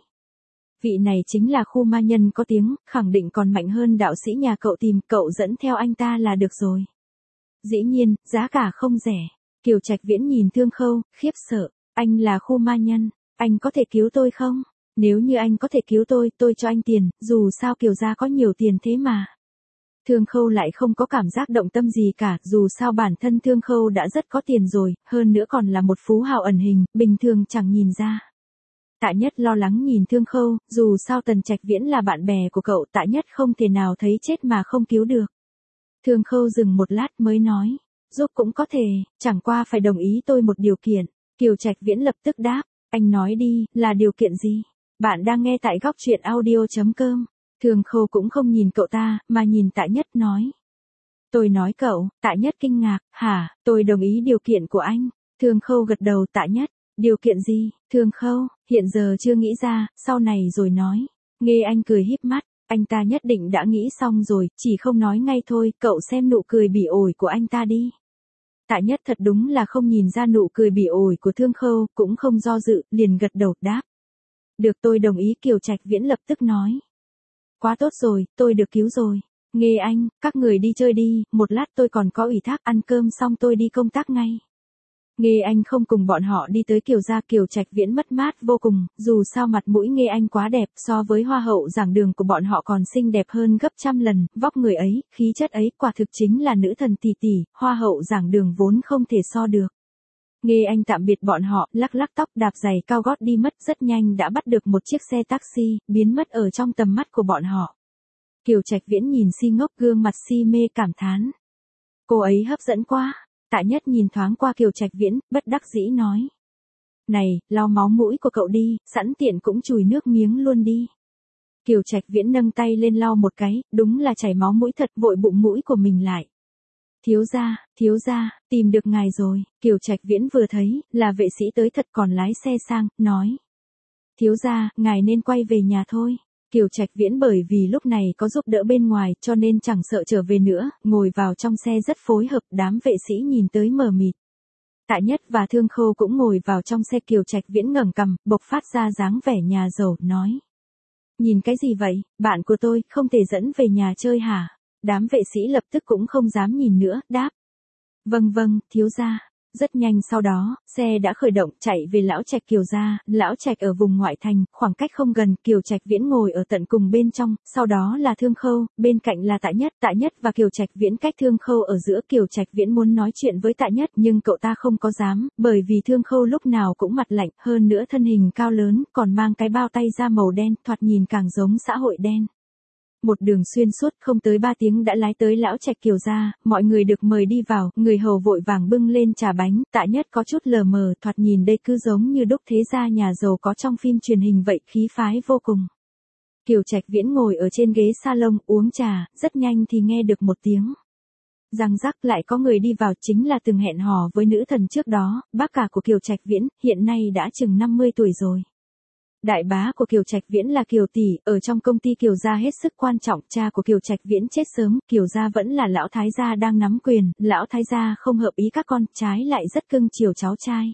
Vị này chính là khu ma nhân có tiếng, khẳng định còn mạnh hơn đạo sĩ nhà cậu tìm, cậu dẫn theo anh ta là được rồi. Dĩ nhiên, giá cả không rẻ. Kiều Trạch Viễn nhìn Thương Khâu, khiếp sợ. Anh là khu ma nhân, anh có thể cứu tôi không? Nếu như anh có thể cứu tôi, tôi cho anh tiền, dù sao Kiều gia có nhiều tiền thế mà. Thương Khâu lại không có cảm giác động tâm gì cả, dù sao bản thân Thương Khâu đã rất có tiền rồi, hơn nữa còn là một phú hào ẩn hình, bình thường chẳng nhìn ra. Tạ Nhất lo lắng nhìn Thương Khâu, dù sao Tần Trạch Viễn là bạn bè của cậu, Tạ Nhất không thể nào thấy chết mà không cứu được. Thương Khâu dừng một lát mới nói, giúp cũng có thể, chẳng qua phải đồng ý tôi một điều kiện. Kiều Trạch Viễn lập tức đáp, anh nói đi, là điều kiện gì? Bạn đang nghe tại góc truyện audio chấm com. Thương Khâu cũng không nhìn cậu ta, mà nhìn Tạ Nhất nói. Tôi nói cậu, Tạ Nhất kinh ngạc, hả, tôi đồng ý điều kiện của anh. Thương Khâu gật đầu. Tạ Nhất, điều kiện gì? Thương Khâu, hiện giờ chưa nghĩ ra, sau này rồi nói. Nghe anh cười híp mắt, anh ta nhất định đã nghĩ xong rồi, chỉ không nói ngay thôi, cậu xem nụ cười bỉ ổi của anh ta đi. Tạ Nhất thật đúng là không nhìn ra nụ cười bỉ ổi của Thương Khâu, cũng không do dự, liền gật đầu đáp. Được, tôi đồng ý. Kiều Trạch Viễn lập tức nói. Quá tốt rồi, tôi được cứu rồi. Nghe anh, các người đi chơi đi, một lát tôi còn có ủy thác, ăn cơm xong tôi đi công tác ngay. Nghe anh không cùng bọn họ đi tới Kiều gia, Kiều Trạch Viễn mất mát vô cùng, dù sao mặt mũi Nghe anh quá đẹp, so với hoa hậu giảng đường của bọn họ còn xinh đẹp hơn gấp trăm lần, vóc người ấy, khí chất ấy, quả thực chính là nữ thần tỷ tỷ, hoa hậu giảng đường vốn không thể so được. Nghe anh tạm biệt bọn họ, lắc lắc tóc, đạp giày cao gót đi mất, rất nhanh đã bắt được một chiếc xe taxi, biến mất ở trong tầm mắt của bọn họ. Kiều Trạch Viễn nhìn Si Ngốc, gương mặt si mê cảm thán. Cô ấy hấp dẫn quá. Tạ Nhất nhìn thoáng qua Kiều Trạch Viễn, bất đắc dĩ nói. Này, lau máu mũi của cậu đi, sẵn tiện cũng chùi nước miếng luôn đi. Kiều Trạch Viễn nâng tay lên lau một cái, đúng là chảy máu mũi thật, vội bụng mũi của mình lại. Thiếu gia, thiếu gia, tìm được ngài rồi. Kiều Trạch Viễn vừa thấy, là vệ sĩ tới thật còn lái xe sang, nói. Thiếu gia, ngài nên quay về nhà thôi. Kiều Trạch Viễn bởi vì lúc này có giúp đỡ bên ngoài, cho nên chẳng sợ trở về nữa, ngồi vào trong xe rất phối hợp, đám vệ sĩ nhìn tới mờ mịt. Tạ Nhất và Thương Khâu cũng ngồi vào trong xe. Kiều Trạch Viễn ngẩng cằm, bộc phát ra dáng vẻ nhà giàu, nói. Nhìn cái gì vậy, bạn của tôi, không thể dẫn về nhà chơi hả? Đám vệ sĩ lập tức cũng không dám nhìn nữa, đáp. Vâng vâng, thiếu gia. Rất nhanh sau đó, xe đã khởi động chạy về lão trạch Kiều gia, lão trạch ở vùng ngoại thành, khoảng cách không gần. Kiều Trạch Viễn ngồi ở tận cùng bên trong, sau đó là Thương Khâu, bên cạnh là Tạ Nhất. Tạ Nhất và Kiều Trạch Viễn cách Thương Khâu ở giữa. Kiều Trạch Viễn muốn nói chuyện với Tạ Nhất, nhưng cậu ta không có dám, bởi vì Thương Khâu lúc nào cũng mặt lạnh, hơn nữa thân hình cao lớn, còn mang cái bao tay da màu đen, thoạt nhìn càng giống xã hội đen. Một đường xuyên suốt không tới ba tiếng đã lái tới lão trạch Kiều gia, mọi người được mời đi vào, người hầu vội vàng bưng lên trà bánh. Tạ Nhất có chút lờ mờ, thoạt nhìn đây cứ giống như đúc thế gia nhà giàu có trong phim truyền hình vậy, khí phái vô cùng. Kiều Trạch Viễn ngồi ở trên ghế salon uống trà, rất nhanh thì nghe được một tiếng Răng rắc lại có người đi vào, chính là từng hẹn hò với nữ thần trước đó, bác cả của Kiều Trạch Viễn, hiện nay đã chừng năm mươi tuổi rồi. Đại bá của Kiều Trạch Viễn là Kiều tỷ, ở trong công ty Kiều gia hết sức quan trọng, cha của Kiều Trạch Viễn chết sớm, Kiều gia vẫn là lão thái gia đang nắm quyền, lão thái gia không hợp ý các con, trái lại rất cưng chiều cháu trai.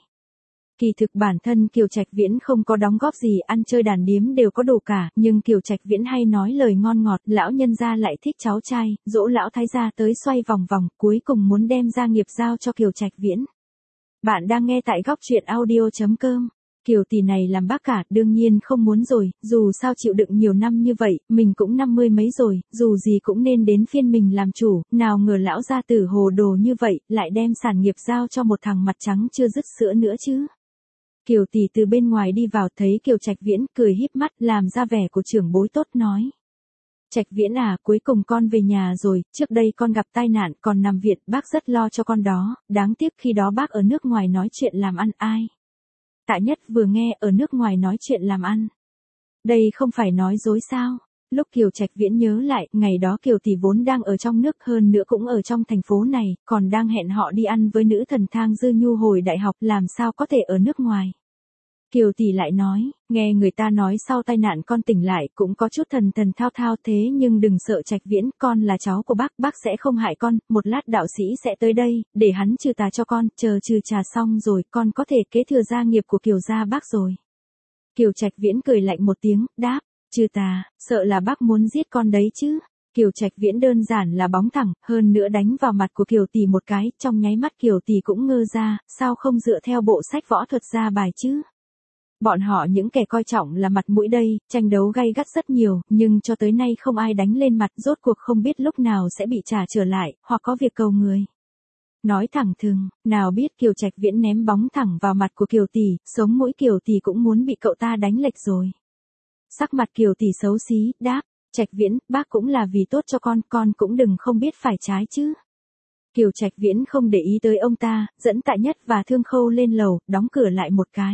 Kỳ thực bản thân Kiều Trạch Viễn không có đóng góp gì, ăn chơi đàn điếm đều có đủ cả, nhưng Kiều Trạch Viễn hay nói lời ngon ngọt, lão nhân gia lại thích cháu trai, dỗ lão thái gia tới xoay vòng vòng, cuối cùng muốn đem gia nghiệp giao cho Kiều Trạch Viễn. Bạn đang nghe tại góc truyện audio chấm com. Kiều tỷ này làm bác cả, đương nhiên không muốn rồi, dù sao chịu đựng nhiều năm như vậy, mình cũng năm mươi mấy rồi, dù gì cũng nên đến phiên mình làm chủ, nào ngờ lão gia tử hồ đồ như vậy, lại đem sản nghiệp giao cho một thằng mặt trắng chưa dứt sữa nữa chứ. Kiều tỷ từ bên ngoài đi vào, thấy Kiều Trạch Viễn, cười híp mắt, làm ra vẻ của trưởng bối tốt nói. Trạch Viễn à, cuối cùng con về nhà rồi, trước đây con gặp tai nạn, còn nằm viện, bác rất lo cho con đó, đáng tiếc khi đó bác ở nước ngoài nói chuyện làm ăn. Ai? Tạ Nhất vừa nghe ở nước ngoài nói chuyện làm ăn. Đây không phải nói dối sao? Lúc Kiều Trạch Viễn nhớ lại, ngày đó Kiều tỷ vốn đang ở trong nước, hơn nữa cũng ở trong thành phố này, còn đang hẹn họ đi ăn với nữ thần Thang Dư Nhu hồi đại học, làm sao có thể ở nước ngoài. Kiều tỷ lại nói, nghe người ta nói sau tai nạn con tỉnh lại cũng có chút thần thần thao thao, thế nhưng đừng sợ Trạch Viễn, con là cháu của bác, bác sẽ không hại con, một lát đạo sĩ sẽ tới đây, để hắn trừ tà cho con, chờ trừ trà xong rồi con có thể kế thừa gia nghiệp của Kiều gia bác rồi. Kiều Trạch Viễn cười lạnh một tiếng, đáp, trừ tà, sợ là bác muốn giết con đấy chứ. Kiều Trạch Viễn đơn giản là bóng thẳng, hơn nữa đánh vào mặt của Kiều tỷ một cái, trong nháy mắt Kiều tỷ cũng ngơ ra, sao không dựa theo bộ sách võ thuật ra bài chứ. Bọn họ những kẻ coi trọng là mặt mũi đây, tranh đấu gay gắt rất nhiều, nhưng cho tới nay không ai đánh lên mặt, rốt cuộc không biết lúc nào sẽ bị trả trở lại, hoặc có việc cầu người. Nói thẳng thừng, nào biết Kiều Trạch Viễn ném bóng thẳng vào mặt của Kiều tỷ, sống mũi Kiều tỷ cũng muốn bị cậu ta đánh lệch rồi. Sắc mặt Kiều tỷ xấu xí, đáp, Trạch Viễn, bác cũng là vì tốt cho con, con cũng đừng không biết phải trái chứ. Kiều Trạch Viễn không để ý tới ông ta, dẫn Tạ Nhất và Thương Khâu lên lầu, đóng cửa lại một cái.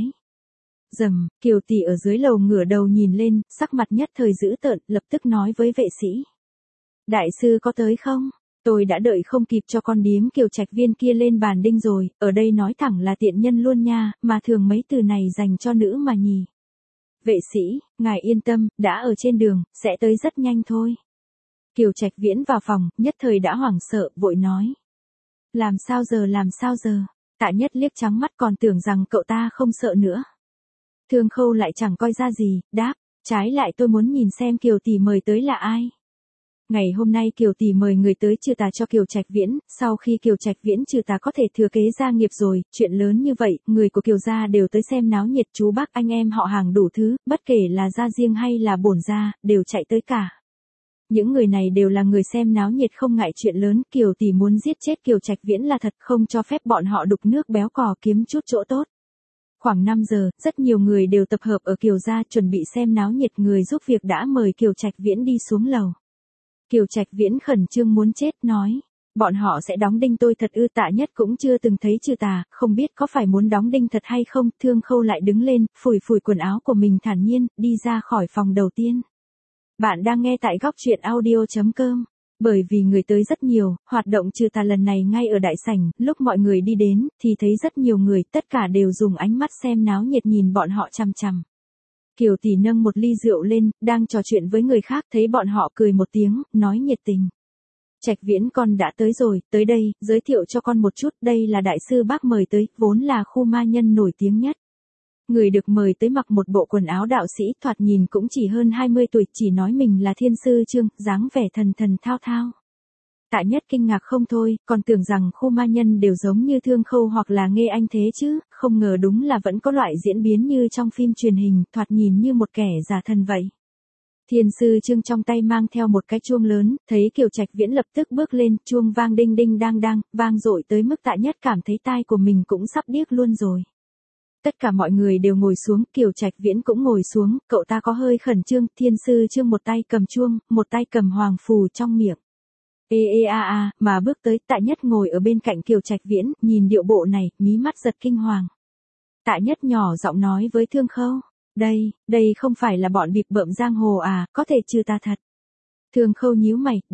Rầm, Kiều tỷ ở dưới lầu ngửa đầu nhìn lên, sắc mặt nhất thời dữ tợn, lập tức nói với vệ sĩ. Đại sư có tới không? Tôi đã đợi không kịp cho con điếm Kiều Trạch Viên kia lên bàn đinh rồi, ở đây nói thẳng là tiện nhân luôn nha, mà thường mấy từ này dành cho nữ mà nhỉ. Vệ sĩ, ngài yên tâm, đã ở trên đường, sẽ tới rất nhanh thôi. Kiều Trạch Viễn vào phòng, nhất thời đã hoảng sợ, vội nói. Làm sao giờ làm sao giờ? Tạ Nhất liếc trắng mắt còn tưởng rằng cậu ta không sợ nữa. Thương Khâu lại chẳng coi ra gì, đáp, trái lại tôi muốn nhìn xem Kiều tỷ mời tới là ai. Ngày hôm nay Kiều tỷ mời người tới trừ tà cho Kiều Trạch Viễn, sau khi Kiều Trạch Viễn trừ tà có thể thừa kế gia nghiệp rồi, chuyện lớn như vậy, người của Kiều gia đều tới xem náo nhiệt, chú bác anh em họ hàng đủ thứ, bất kể là gia riêng hay là bổn gia, đều chạy tới cả. Những người này đều là người xem náo nhiệt không ngại chuyện lớn, Kiều tỷ muốn giết chết Kiều Trạch Viễn là thật, không cho phép bọn họ đục nước béo cò kiếm chút chỗ tốt. Khoảng năm giờ, rất nhiều người đều tập hợp ở Kiều gia chuẩn bị xem náo nhiệt, người giúp việc đã mời Kiều Trạch Viễn đi xuống lầu. Kiều Trạch Viễn khẩn trương muốn chết, nói, bọn họ sẽ đóng đinh tôi thật ư? Tạ Nhất cũng chưa từng thấy trừ tà, không biết có phải muốn đóng đinh thật hay không. Thương Khâu lại đứng lên, phủi phủi quần áo của mình thản nhiên, đi ra khỏi phòng đầu tiên. Bạn đang nghe tại góc truyện audio chấm com. Bởi vì người tới rất nhiều, hoạt động trừ tà lần này ngay ở đại sảnh, lúc mọi người đi đến, thì thấy rất nhiều người, tất cả đều dùng ánh mắt xem náo nhiệt nhìn bọn họ chằm chằm. Kiều tỷ nâng một ly rượu lên, đang trò chuyện với người khác, thấy bọn họ cười một tiếng, nói nhiệt tình. Trạch Viễn con đã tới rồi, tới đây, giới thiệu cho con một chút, đây là đại sư bác mời tới, vốn là khu ma nhân nổi tiếng nhất. Người được mời tới mặc một bộ quần áo đạo sĩ, thoạt nhìn cũng chỉ hơn hai mươi tuổi, chỉ nói mình là Thiên Sư Trương, dáng vẻ thần thần thao thao. Tạ Nhất kinh ngạc không thôi, còn tưởng rằng khu ma nhân đều giống như Thương Khâu hoặc là Nghê Anh thế chứ, không ngờ đúng là vẫn có loại diễn biến như trong phim truyền hình, thoạt nhìn như một kẻ giả thần vậy. Thiên Sư Trương trong tay mang theo một cái chuông lớn, thấy Kiều Trạch Viễn lập tức bước lên, chuông vang đinh đinh đang đang, vang dội tới mức Tạ Nhất cảm thấy tai của mình cũng sắp điếc luôn rồi. Tất cả mọi người đều ngồi xuống, Kiều Trạch Viễn cũng ngồi xuống, cậu ta có hơi khẩn trương, Thiên Sư Trương một tay cầm chuông, một tay cầm hoàng phù trong miệng. Ê ê a a, mà bước tới, Tạ Nhất ngồi ở bên cạnh Kiều Trạch Viễn, nhìn điệu bộ này, mí mắt giật kinh hoàng. Tạ Nhất nhỏ giọng nói với Thương Khâu, đây, đây không phải là bọn bịp bợm giang hồ à, có thể trừ tà thật. Thương Khâu nhíu mày, đáp,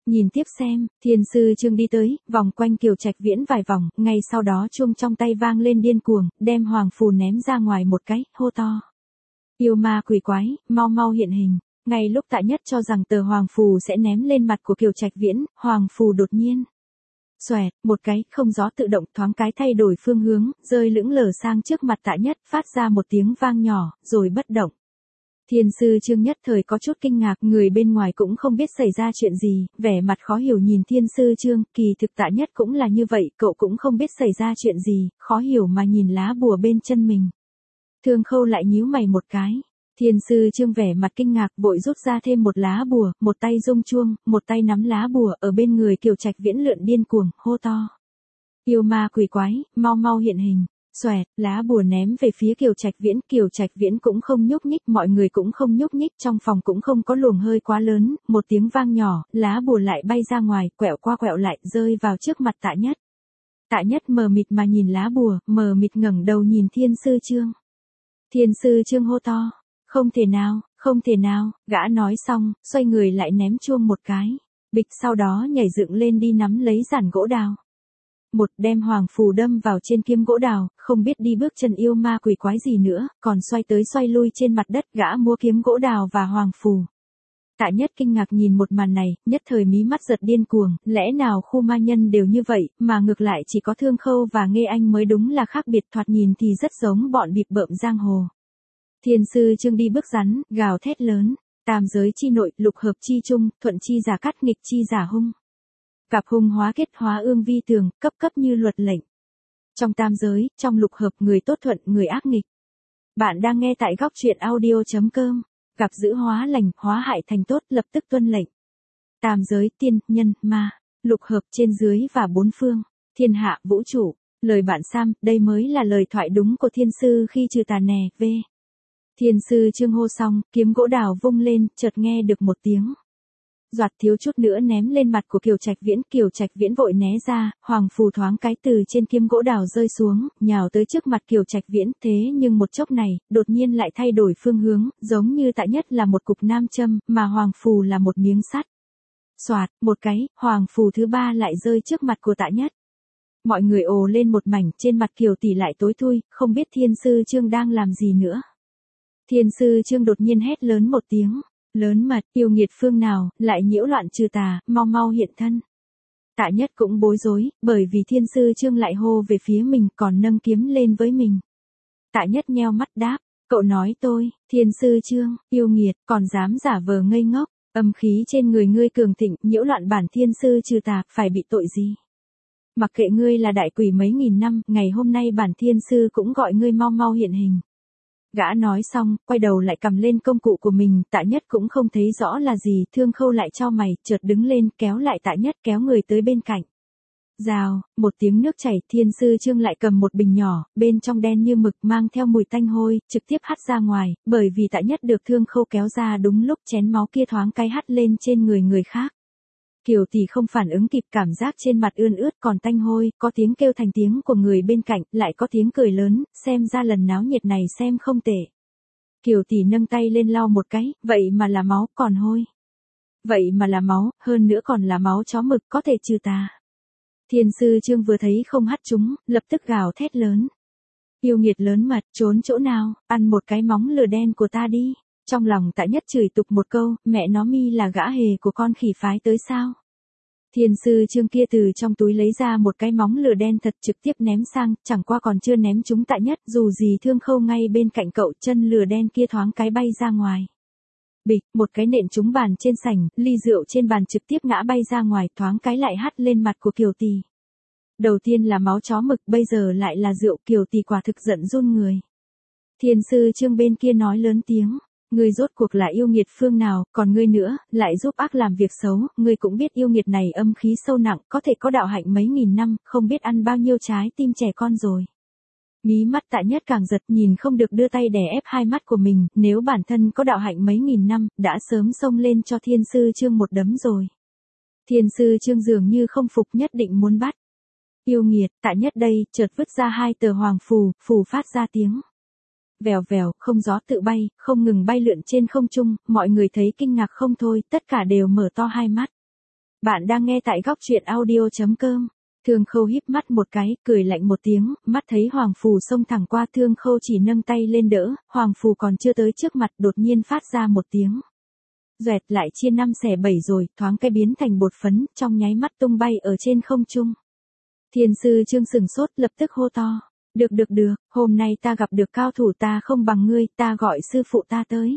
Nhìn tiếp xem, Thiên Sư Trương đi tới, vòng quanh Kiều Trạch Viễn vài vòng, ngay sau đó chuông trong tay vang lên điên cuồng, đem hoàng phù ném ra ngoài một cái, hô to. Yêu ma quỷ quái, mau mau hiện hình. Ngay lúc Tạ Nhất cho rằng tờ hoàng phù sẽ ném lên mặt của Kiều Trạch Viễn, hoàng phù đột nhiên. Xoẹt, một cái, không gió tự động thoáng cái thay đổi phương hướng, rơi lững lờ sang trước mặt Tạ Nhất, phát ra một tiếng vang nhỏ, rồi bất động. Thiên Sư Trương nhất thời có chút kinh ngạc, người bên ngoài cũng không biết xảy ra chuyện gì, vẻ mặt khó hiểu nhìn Thiên Sư Trương, kỳ thực Tạ Nhất cũng là như vậy, cậu cũng không biết xảy ra chuyện gì, khó hiểu mà nhìn lá bùa bên chân mình. Thương Khâu lại nhíu mày một cái. Thiên Sư Trương vẻ mặt kinh ngạc vội rút ra thêm một lá bùa, một tay rung chuông, một tay nắm lá bùa ở bên người Kiều Trạch Viễn lượn điên cuồng, hô to. Yêu ma quỷ quái, mau mau hiện hình. Xoẹt, lá bùa ném về phía Kiều Trạch Viễn, Kiều Trạch Viễn cũng không nhúc nhích, mọi người cũng không nhúc nhích, trong phòng cũng không có luồng hơi quá lớn, một tiếng vang nhỏ, lá bùa lại bay ra ngoài, quẹo qua quẹo lại, rơi vào trước mặt Tạ Nhất. Tạ Nhất mờ mịt mà nhìn lá bùa, mờ mịt ngẩng đầu nhìn Thiên Sư Trương. Thiên Sư Trương hô to. Không thể nào, không thể nào, gã nói xong, xoay người lại ném chuông một cái. Bịch sau đó nhảy dựng lên đi nắm lấy giản gỗ đào. Một đem hoàng phù đâm vào trên kiếm gỗ đào, không biết đi bước chân yêu ma quỷ quái gì nữa, còn xoay tới xoay lui trên mặt đất gã mua kiếm gỗ đào và hoàng phù. Tạ Nhất kinh ngạc nhìn một màn này, nhất thời mí mắt giật điên cuồng, lẽ nào khu ma nhân đều như vậy, mà ngược lại chỉ có Thương Khâu và Nghê Anh mới đúng là khác biệt, thoạt nhìn thì rất giống bọn bịp bợm giang hồ. Thiên Sư Trương đi bước rắn, gào thét lớn, tam giới chi nội, lục hợp chi trung, thuận chi giả cắt, nghịch chi giả hung. Cặp hung hóa kết hóa ương vi tường, cấp cấp như luật lệnh. Trong tam giới, trong lục hợp người tốt thuận, người ác nghịch. Bạn đang nghe tại góc truyện audio chấm com. Cặp giữ hóa lành, hóa hại thành tốt, lập tức tuân lệnh. Tam giới, tiên, nhân, ma, lục hợp trên dưới và bốn phương, thiên hạ, vũ trụ. Lời bạn Sam, đây mới là lời thoại đúng của thiên sư khi trừ tà nè, v. Thiên Sư Trương hô xong, kiếm gỗ đào vung lên, chợt nghe được một tiếng. Doạt thiếu chút nữa ném lên mặt của Kiều Trạch Viễn, Kiều Trạch Viễn vội né ra, hoàng phù thoáng cái từ trên kiếm gỗ đào rơi xuống, nhào tới trước mặt Kiều Trạch Viễn, thế nhưng một chốc này, đột nhiên lại thay đổi phương hướng, giống như Tạ Nhất là một cục nam châm, mà hoàng phù là một miếng sắt. Xoạt, một cái, hoàng phù thứ ba lại rơi trước mặt của Tạ Nhất. Mọi người ồ lên một mảnh, trên mặt Kiều tỷ lại tối thui, không biết Thiên Sư Trương đang làm gì nữa. Thiên Sư Trương đột nhiên hét lớn một tiếng, lớn mật, yêu nghiệt phương nào, lại nhiễu loạn trừ tà, mau mau hiện thân. Tạ Nhất cũng bối rối, bởi vì Thiên Sư Trương lại hô về phía mình còn nâng kiếm lên với mình. Tạ Nhất nheo mắt đáp, cậu nói tôi, Thiên Sư Trương, yêu nghiệt, còn dám giả vờ ngây ngốc, âm khí trên người ngươi cường thịnh, nhiễu loạn bản Thiên Sư trừ tà, phải bị tội gì? Mặc kệ ngươi là đại quỷ mấy nghìn năm, ngày hôm nay bản Thiên Sư cũng gọi ngươi mau mau hiện hình. Gã nói xong, quay đầu lại cầm lên công cụ của mình, Tạ Nhất cũng không thấy rõ là gì, Thương Khâu lại cho mày, chợt đứng lên, kéo lại Tạ Nhất, kéo người tới bên cạnh. Rào, một tiếng nước chảy, Thiên Sư Trương lại cầm một bình nhỏ, bên trong đen như mực mang theo mùi tanh hôi, trực tiếp hắt ra ngoài, bởi vì Tạ Nhất được Thương Khâu kéo ra đúng lúc chén máu kia thoáng cái hắt lên trên người người khác. Kiều tỷ không phản ứng kịp, cảm giác trên mặt ươn ướt còn tanh hôi, có tiếng kêu thành tiếng của người bên cạnh, lại có tiếng cười lớn, xem ra lần náo nhiệt này xem không tệ. Kiều tỷ nâng tay lên lau một cái, vậy mà là máu, còn hôi. Vậy mà là máu, hơn nữa còn là máu chó mực, có thể trừ tà. Thiên Sư Trương vừa thấy không hắt chúng, lập tức gào thét lớn. Yêu nghiệt lớn mật, trốn chỗ nào, ăn một cái móng lửa đen của ta đi. Trong lòng Tạ Nhất chửi tục một câu, mẹ nó mi là gã hề của con khỉ phái tới sao? Thiên Sư Trương kia từ trong túi lấy ra một cái móng lửa đen thật trực tiếp ném sang, chẳng qua còn chưa ném chúng Tạ Nhất, dù gì Thương Khâu ngay bên cạnh cậu, chân lửa đen kia thoáng cái bay ra ngoài. Bịch, một cái nện trúng bàn trên sảnh, ly rượu trên bàn trực tiếp ngã bay ra ngoài, thoáng cái lại hắt lên mặt của Kiều tỷ. Đầu tiên là máu chó mực, bây giờ lại là rượu, Kiều tỷ quả thực giận run người. Thiên Sư Trương bên kia nói lớn tiếng. Ngươi rốt cuộc là yêu nghiệt phương nào, còn ngươi nữa, lại giúp ác làm việc xấu, ngươi cũng biết yêu nghiệt này âm khí sâu nặng, có thể có đạo hạnh mấy nghìn năm, không biết ăn bao nhiêu trái tim trẻ con rồi. Mí mắt Tạ Nhất càng giật, nhìn không được đưa tay đè ép hai mắt của mình, nếu bản thân có đạo hạnh mấy nghìn năm, đã sớm xông lên cho Thiên Sư Trương một đấm rồi. Thiên Sư Trương dường như không phục, nhất định muốn bắt. Yêu nghiệt, Tạ Nhất đây, chợt vứt ra hai tờ hoàng phù, phù phát ra tiếng. Vèo vèo, không gió tự bay, không ngừng bay lượn trên không trung, mọi người thấy kinh ngạc không thôi, tất cả đều mở to hai mắt. Bạn đang nghe tại góc truyện audio.com. Thương Khâu híp mắt một cái, cười lạnh một tiếng, mắt thấy Hoàng Phù xông thẳng qua, Thương Khâu chỉ nâng tay lên đỡ, Hoàng Phù còn chưa tới trước mặt đột nhiên phát ra một tiếng. Doẹt lại chia năm xẻ bảy rồi, thoáng cái biến thành bột phấn, trong nháy mắt tung bay ở trên không trung. Thiên sư Trương sừng sốt, lập tức hô to. Được được được, hôm nay ta gặp được cao thủ, ta không bằng ngươi, ta gọi sư phụ ta tới.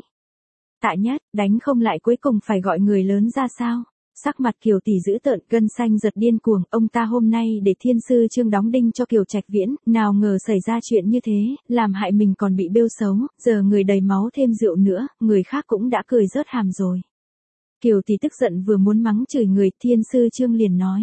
Tạ Nhất, đánh không lại cuối cùng phải gọi người lớn ra sao? Sắc mặt Kiều Tỷ dữ tợn, gân xanh giật điên cuồng, ông ta hôm nay để Thiên sư Trương đóng đinh cho Kiều Trạch Viễn, nào ngờ xảy ra chuyện như thế, làm hại mình còn bị bêu xấu, giờ người đầy máu thêm rượu nữa, người khác cũng đã cười rớt hàm rồi. Kiều Tỷ tức giận vừa muốn mắng chửi người, Thiên sư Trương liền nói.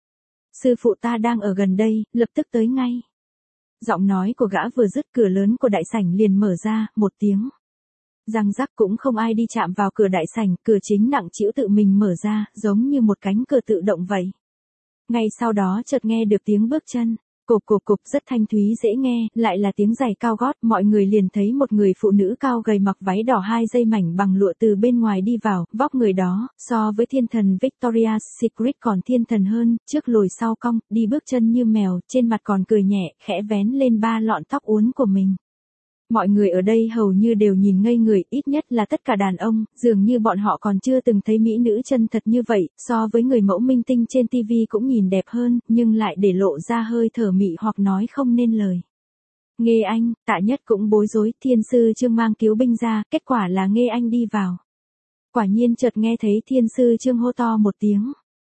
Sư phụ ta đang ở gần đây, lập tức tới ngay. Giọng nói của gã vừa dứt, cửa lớn của đại sảnh liền mở ra, một tiếng. Răng rắc, cũng không ai đi chạm vào cửa đại sảnh, cửa chính nặng trĩu tự mình mở ra, giống như một cánh cửa tự động vậy. Ngay sau đó chợt nghe được tiếng bước chân, cộp cộp cộp rất thanh thúy dễ nghe, lại là tiếng giày cao gót, mọi người liền thấy một người phụ nữ cao gầy mặc váy đỏ hai dây mảnh bằng lụa từ bên ngoài đi vào, vóc người đó, so với thiên thần Victoria's Secret còn thiên thần hơn, trước lồi sau cong, đi bước chân như mèo, trên mặt còn cười nhẹ, khẽ vén lên ba lọn tóc uốn của mình. Mọi người ở đây hầu như đều nhìn ngây người, ít nhất là tất cả đàn ông, dường như bọn họ còn chưa từng thấy mỹ nữ chân thật như vậy, so với người mẫu minh tinh trên tivi cũng nhìn đẹp hơn, nhưng lại để lộ ra hơi thở mị hoặc nói không nên lời. Nghê Anh, Tạ Nhất cũng bối rối, Thiên sư Trương mang cứu binh ra, kết quả là Nghê Anh đi vào. Quả nhiên chợt nghe thấy Thiên sư Trương hô to một tiếng.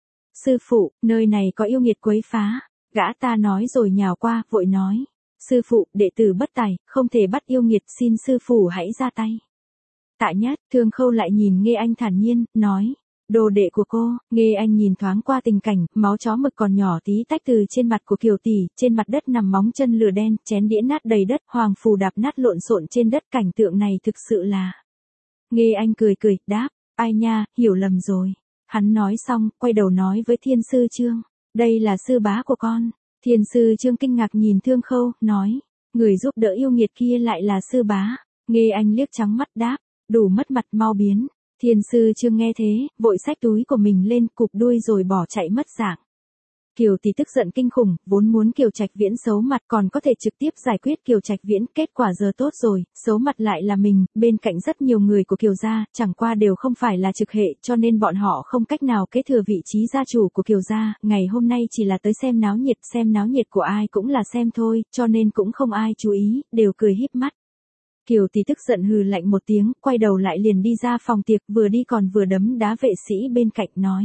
Sư phụ, nơi này có yêu nghiệt quấy phá, gã ta nói rồi nhào qua, vội nói. Sư phụ, đệ tử bất tài, không thể bắt yêu nghiệt, xin sư phụ hãy ra tay. Tạ Nhất, Thương Khâu lại nhìn Nghê Anh thản nhiên, nói. Đồ đệ của cô, Nghê Anh nhìn thoáng qua tình cảnh, máu chó mực còn nhỏ tí tách từ trên mặt của Kiều Tỷ, trên mặt đất nằm móng chân lửa đen, chén đĩa nát đầy đất, Hoàng Phù đạp nát lộn xộn trên đất, cảnh tượng này thực sự là. Nghê Anh cười cười, đáp, ai nha, hiểu lầm rồi. Hắn nói xong, quay đầu nói với Thiên sư Trương, đây là sư bá của con. Thiên sư Trương kinh ngạc nhìn Thương Khâu, nói, người giúp đỡ yêu nghiệt kia lại là sư bá. Nghê Anh liếc trắng mắt đáp, đủ mất mặt, mau biến. Thiên sư Trương nghe thế, vội xách túi của mình lên, cụp đuôi rồi bỏ chạy mất dạng. Kiều Tỷ tức giận kinh khủng, vốn muốn Kiều Trạch Viễn xấu mặt còn có thể trực tiếp giải quyết Kiều Trạch Viễn, kết quả giờ tốt rồi, xấu mặt lại là mình, bên cạnh rất nhiều người của Kiều gia, chẳng qua đều không phải là trực hệ, cho nên bọn họ không cách nào kế thừa vị trí gia chủ của Kiều gia, ngày hôm nay chỉ là tới xem náo nhiệt, xem náo nhiệt của ai cũng là xem thôi, cho nên cũng không ai chú ý, đều cười híp mắt. Kiều Tỷ tức giận hừ lạnh một tiếng, quay đầu lại liền đi ra phòng tiệc, vừa đi còn vừa đấm đá vệ sĩ bên cạnh nói.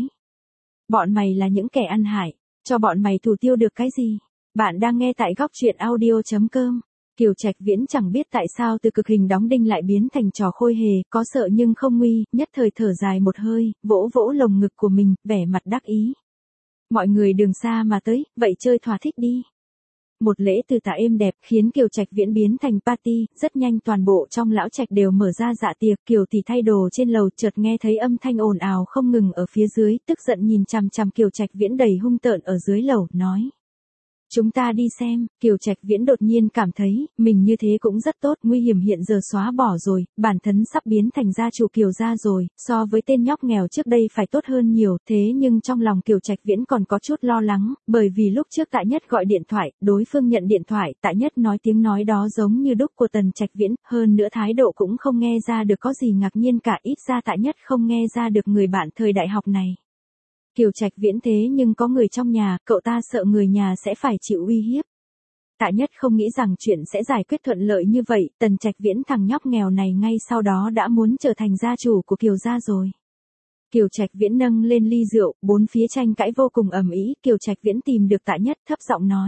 Bọn mày là những kẻ ăn hại. Cho bọn mày thủ tiêu được cái gì? Bạn đang nghe tại góc truyện audio.com. Kiều Trạch Viễn chẳng biết tại sao từ cực hình đóng đinh lại biến thành trò khôi hề, có sợ nhưng không nguy, nhất thời thở dài một hơi, vỗ vỗ lồng ngực của mình, vẻ mặt đắc ý. Mọi người đường xa mà tới, vậy chơi thỏa thích đi. Một lễ từ tạ êm đẹp khiến Kiều Trạch Viễn biến thành party, rất nhanh toàn bộ trong lão trạch đều mở ra dạ tiệc, Kiều Tỷ thay đồ trên lầu chợt nghe thấy âm thanh ồn ào không ngừng ở phía dưới, tức giận nhìn chằm chằm Kiều Trạch Viễn đầy hung tợn ở dưới lầu, nói. Chúng ta đi xem, Kiều Trạch Viễn đột nhiên cảm thấy, mình như thế cũng rất tốt, nguy hiểm hiện giờ xóa bỏ rồi, bản thân sắp biến thành gia chủ Kiều gia rồi, so với tên nhóc nghèo trước đây phải tốt hơn nhiều, thế nhưng trong lòng Kiều Trạch Viễn còn có chút lo lắng, bởi vì lúc trước Tạ Nhất gọi điện thoại, đối phương nhận điện thoại, Tạ Nhất nói tiếng nói đó giống như đúc của Tần Trạch Viễn, hơn nữa thái độ cũng không nghe ra được có gì ngạc nhiên cả, ít ra Tạ Nhất không nghe ra được người bạn thời đại học này. Kiều Trạch Viễn thế nhưng có người trong nhà, cậu ta sợ người nhà sẽ phải chịu uy hiếp. Tạ Nhất không nghĩ rằng chuyện sẽ giải quyết thuận lợi như vậy, Tần Trạch Viễn thằng nhóc nghèo này ngay sau đó đã muốn trở thành gia chủ của Kiều gia rồi. Kiều Trạch Viễn nâng lên ly rượu, bốn phía tranh cãi vô cùng ầm ĩ, Kiều Trạch Viễn tìm được Tạ Nhất, thấp giọng nói.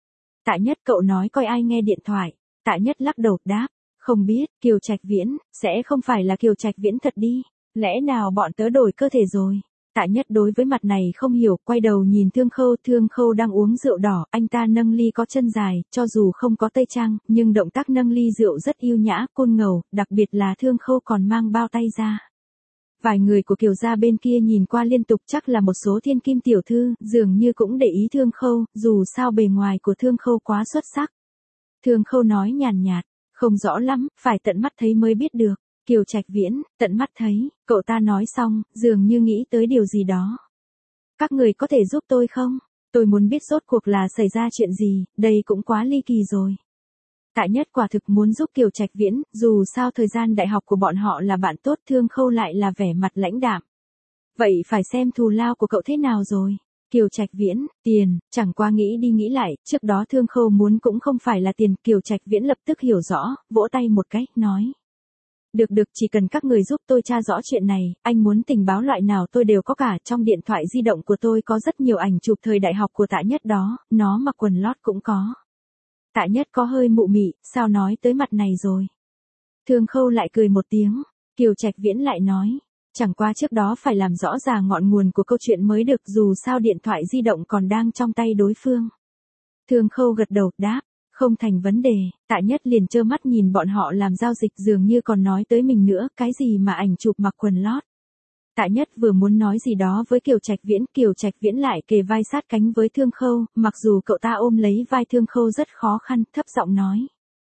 Tạ Nhất, cậu nói coi ai nghe điện thoại. Tạ Nhất lắc đầu, đáp, không biết. Kiều Trạch Viễn, sẽ không phải là Kiều Trạch Viễn thật đi, lẽ nào bọn tớ đổi cơ thể rồi. Tạ Nhất đối với mặt này không hiểu, quay đầu nhìn Thương Khâu, Thương Khâu đang uống rượu đỏ, anh ta nâng ly có chân dài, cho dù không có tây trang, nhưng động tác nâng ly rượu rất yêu nhã, côn ngầu, đặc biệt là Thương Khâu còn mang bao tay ra. Vài người của Kiều gia bên kia nhìn qua liên tục, chắc là một số thiên kim tiểu thư, dường như cũng để ý Thương Khâu, dù sao bề ngoài của Thương Khâu quá xuất sắc. Thương Khâu nói nhàn nhạt, không rõ lắm, phải tận mắt thấy mới biết được. Kiều Trạch Viễn, tận mắt thấy, cậu ta nói xong, dường như nghĩ tới điều gì đó. Các người có thể giúp tôi không? Tôi muốn biết rốt cuộc là xảy ra chuyện gì, đây cũng quá ly kỳ rồi. Tạ Nhất quả thực muốn giúp Kiều Trạch Viễn, dù sao thời gian đại học của bọn họ là bạn tốt, Thương Khâu lại là vẻ mặt lãnh đạm. Vậy phải xem thù lao của cậu thế nào rồi. Kiều Trạch Viễn, tiền, chẳng qua nghĩ đi nghĩ lại, trước đó Thương Khâu muốn cũng không phải là tiền, Kiều Trạch Viễn lập tức hiểu rõ, vỗ tay một cái, nói. Được được, chỉ cần các người giúp tôi tra rõ chuyện này, anh muốn tình báo loại nào tôi đều có cả, trong điện thoại di động của tôi có rất nhiều ảnh chụp thời đại học của Tạ Nhất đó, nó mặc quần lót cũng có. Tạ Nhất có hơi mụ mị, sao nói tới mặt này rồi. Thương Khâu lại cười một tiếng, Kiều Trạch Viễn lại nói. Chẳng qua trước đó phải làm rõ ràng ngọn nguồn của câu chuyện mới được, dù sao điện thoại di động còn đang trong tay đối phương. Thương Khâu gật đầu, đáp, không thành vấn đề. Tạ Nhất liền trơ mắt nhìn bọn họ làm giao dịch, dường như còn nói tới mình nữa, cái gì mà ảnh chụp mặc quần lót. Tạ Nhất vừa muốn nói gì đó với Kiều Trạch Viễn, Kiều Trạch Viễn lại kề vai sát cánh với Thương Khâu, mặc dù cậu ta ôm lấy vai Thương Khâu rất khó khăn, thấp giọng nói.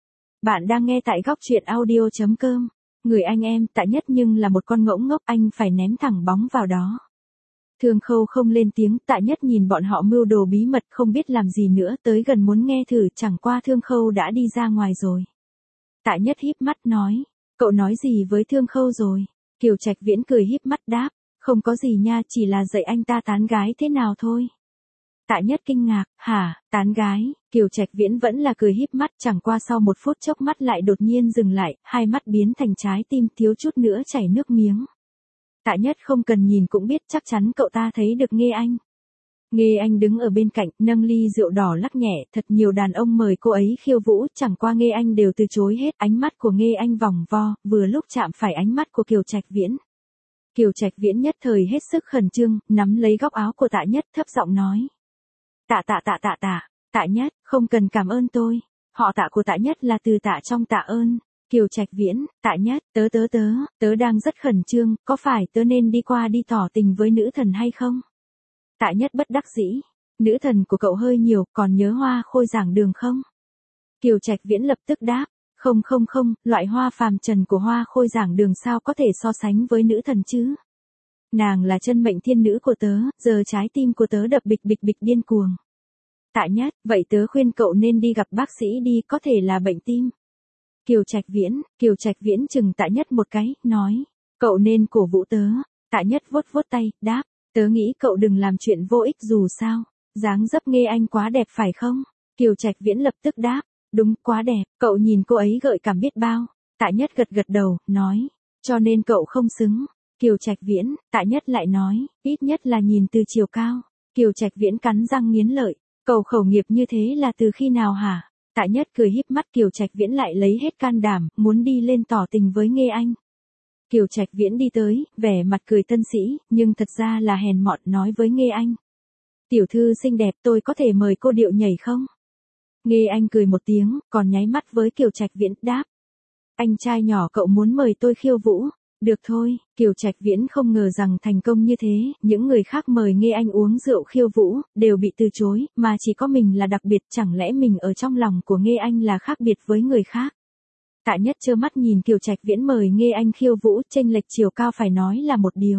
Bạn đang nghe tại góc truyện audio chấm com. Người anh em, Tạ Nhất nhưng là một con ngỗng ngốc, anh phải ném thẳng bóng vào đó. Thương Khâu không lên tiếng, Tạ Nhất nhìn bọn họ mưu đồ bí mật không biết làm gì nữa, tới gần muốn nghe thử, chẳng qua Thương Khâu đã đi ra ngoài rồi. Tạ Nhất híp mắt nói, cậu nói gì với Thương Khâu rồi? Kiều Trạch Viễn cười híp mắt đáp, không có gì nha, chỉ là dạy anh ta tán gái thế nào thôi. Tạ Nhất kinh ngạc, hả, tán gái? Kiều Trạch Viễn vẫn là cười híp mắt, chẳng qua sau một phút chốc mắt lại đột nhiên dừng lại, hai mắt biến thành trái tim, thiếu chút nữa chảy nước miếng. Tạ Nhất không cần nhìn cũng biết chắc chắn cậu ta thấy được Nghê Anh. Nghê Anh đứng ở bên cạnh, nâng ly rượu đỏ lắc nhẹ, thật nhiều đàn ông mời cô ấy khiêu vũ, chẳng qua Nghê Anh đều từ chối hết, ánh mắt của Nghê Anh vòng vo, vừa lúc chạm phải ánh mắt của Kiều Trạch Viễn. Kiều Trạch Viễn nhất thời hết sức khẩn trương, nắm lấy góc áo của Tạ Nhất, thấp giọng nói. Tạ tạ tạ tạ tạ, Tạ Nhất, không cần cảm ơn tôi. Họ Tạ của Tạ Nhất là từ Tạ trong Tạ ơn. Kiều Trạch Viễn, Tạ Nhất, tớ tớ tớ, tớ đang rất khẩn trương, có phải tớ nên đi qua đi tỏ tình với nữ thần hay không? Tạ Nhất bất đắc dĩ, nữ thần của cậu hơi nhiều, còn nhớ Hoa Khôi giảng đường không? Kiều Trạch Viễn lập tức đáp, không không không, loại hoa phàm trần của Hoa Khôi giảng đường sao có thể so sánh với nữ thần chứ? Nàng là chân mệnh thiên nữ của tớ, giờ trái tim của tớ đập bịch bịch bịch điên cuồng. Tạ Nhất, vậy tớ khuyên cậu nên đi gặp bác sĩ đi, có thể là bệnh tim. Kiều Trạch Viễn, Kiều Trạch Viễn chừng Tạ Nhất một cái, nói, cậu nên cổ vũ tớ. Tạ Nhất vuốt vuốt tay, đáp, tớ nghĩ cậu đừng làm chuyện vô ích dù sao. Dáng dấp Nghê Anh quá đẹp phải không? Kiều Trạch Viễn lập tức đáp, đúng, quá đẹp, cậu nhìn cô ấy gợi cảm biết bao. Tạ Nhất gật gật đầu, nói, cho nên cậu không xứng. Kiều Trạch Viễn, Tạ Nhất lại nói, ít nhất là nhìn từ chiều cao. Kiều Trạch Viễn cắn răng nghiến lợi, cậu khẩu nghiệp như thế là từ khi nào hả? Tạ Nhất cười híp mắt, Kiều Trạch Viễn lại lấy hết can đảm, muốn đi lên tỏ tình với Nghê Anh. Kiều Trạch Viễn đi tới, vẻ mặt cười tân sĩ, nhưng thật ra là hèn mọn, nói với Nghê Anh. Tiểu thư xinh đẹp, tôi có thể mời cô điệu nhảy không? Nghê Anh cười một tiếng, còn nháy mắt với Kiều Trạch Viễn, đáp. Anh trai nhỏ cậu muốn mời tôi khiêu vũ. Được thôi, Kiều Trạch Viễn không ngờ rằng thành công như thế, những người khác mời Nghê Anh uống rượu khiêu vũ, đều bị từ chối, mà chỉ có mình là đặc biệt, chẳng lẽ mình ở trong lòng của Nghê Anh là khác biệt với người khác. Tạ Nhất trơ mắt nhìn Kiều Trạch Viễn mời Nghê Anh khiêu vũ, chênh lệch chiều cao phải nói là một điều.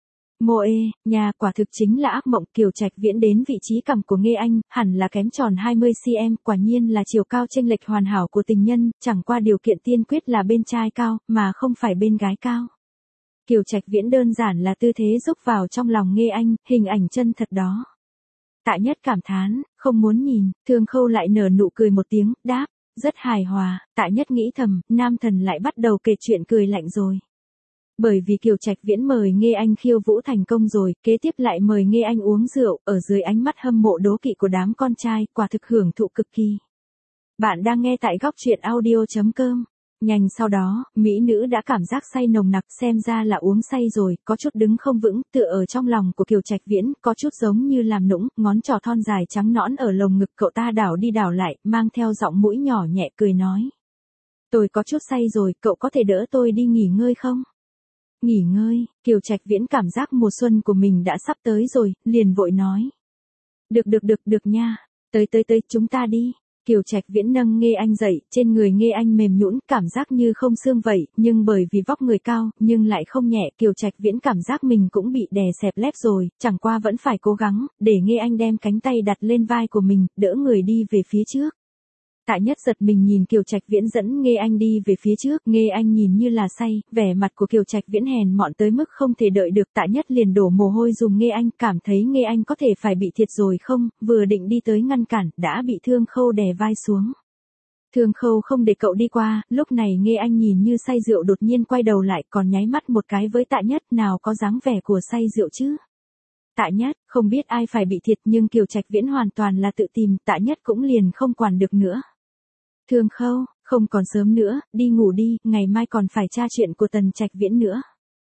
Mô ê, nhà quả thực chính là ác mộng. Kiều Trạch Viễn đến vị trí cằm của Nghê Anh, hẳn là kém tròn hai mươi xăng-ti-mét, quả nhiên là chiều cao chênh lệch hoàn hảo của tình nhân, chẳng qua điều kiện tiên quyết là bên trai cao, mà không phải bên gái cao. Kiều Trạch Viễn đơn giản là tư thế giúp vào trong lòng Nghê Anh, hình ảnh chân thật đó. Tạ Nhất cảm thán, không muốn nhìn, Thương Khâu lại nở nụ cười một tiếng, đáp, rất hài hòa. Tạ Nhất nghĩ thầm, nam thần lại bắt đầu kể chuyện cười lạnh rồi. Bởi vì Kiều Trạch Viễn mời Nghê Anh khiêu vũ thành công rồi, kế tiếp lại mời Nghê Anh uống rượu, ở dưới ánh mắt hâm mộ đố kỵ của đám con trai, quả thực hưởng thụ cực kỳ. Bạn đang nghe tại góc truyện audio chấm com. Nhanh sau đó, mỹ nữ đã cảm giác say nồng nặc, xem ra là uống say rồi, có chút đứng không vững, tựa ở trong lòng của Kiều Trạch Viễn, có chút giống như làm nũng, ngón trỏ thon dài trắng nõn ở lồng ngực cậu ta đảo đi đảo lại, mang theo giọng mũi nhỏ nhẹ cười nói. Tôi có chút say rồi, cậu có thể đỡ tôi đi nghỉ ngơi không? Nghỉ ngơi, Kiều Trạch Viễn cảm giác mùa xuân của mình đã sắp tới rồi, liền vội nói. Được được được được nha, tới tới tới chúng ta đi. Kiều Trạch Viễn nâng Nghê Anh dậy, trên người Nghê Anh mềm nhũn, cảm giác như không xương vậy, nhưng bởi vì vóc người cao, nhưng lại không nhẹ, Kiều Trạch Viễn cảm giác mình cũng bị đè xẹp lép rồi, chẳng qua vẫn phải cố gắng, để Nghê Anh đem cánh tay đặt lên vai của mình, đỡ người đi về phía trước. Tạ Nhất giật mình nhìn Kiều Trạch Viễn dẫn Nghê Anh đi về phía trước, Nghê Anh nhìn như là say, vẻ mặt của Kiều Trạch Viễn hèn mọn tới mức không thể đợi được. Tạ Nhất liền đổ mồ hôi dùng Nghê Anh, cảm thấy Nghê Anh có thể phải bị thiệt rồi không, vừa định đi tới ngăn cản, đã bị Thương Khâu đè vai xuống. Thương Khâu không để cậu đi qua, lúc này Nghê Anh nhìn như say rượu đột nhiên quay đầu lại, còn nháy mắt một cái với Tạ Nhất, nào có dáng vẻ của say rượu chứ. Tạ Nhất, không biết ai phải bị thiệt nhưng Kiều Trạch Viễn hoàn toàn là tự tìm, Tạ Nhất cũng liền không quản được nữa. Thương Khâu, không còn sớm nữa, đi ngủ đi, ngày mai còn phải tra chuyện của Tần Trạch Viễn nữa.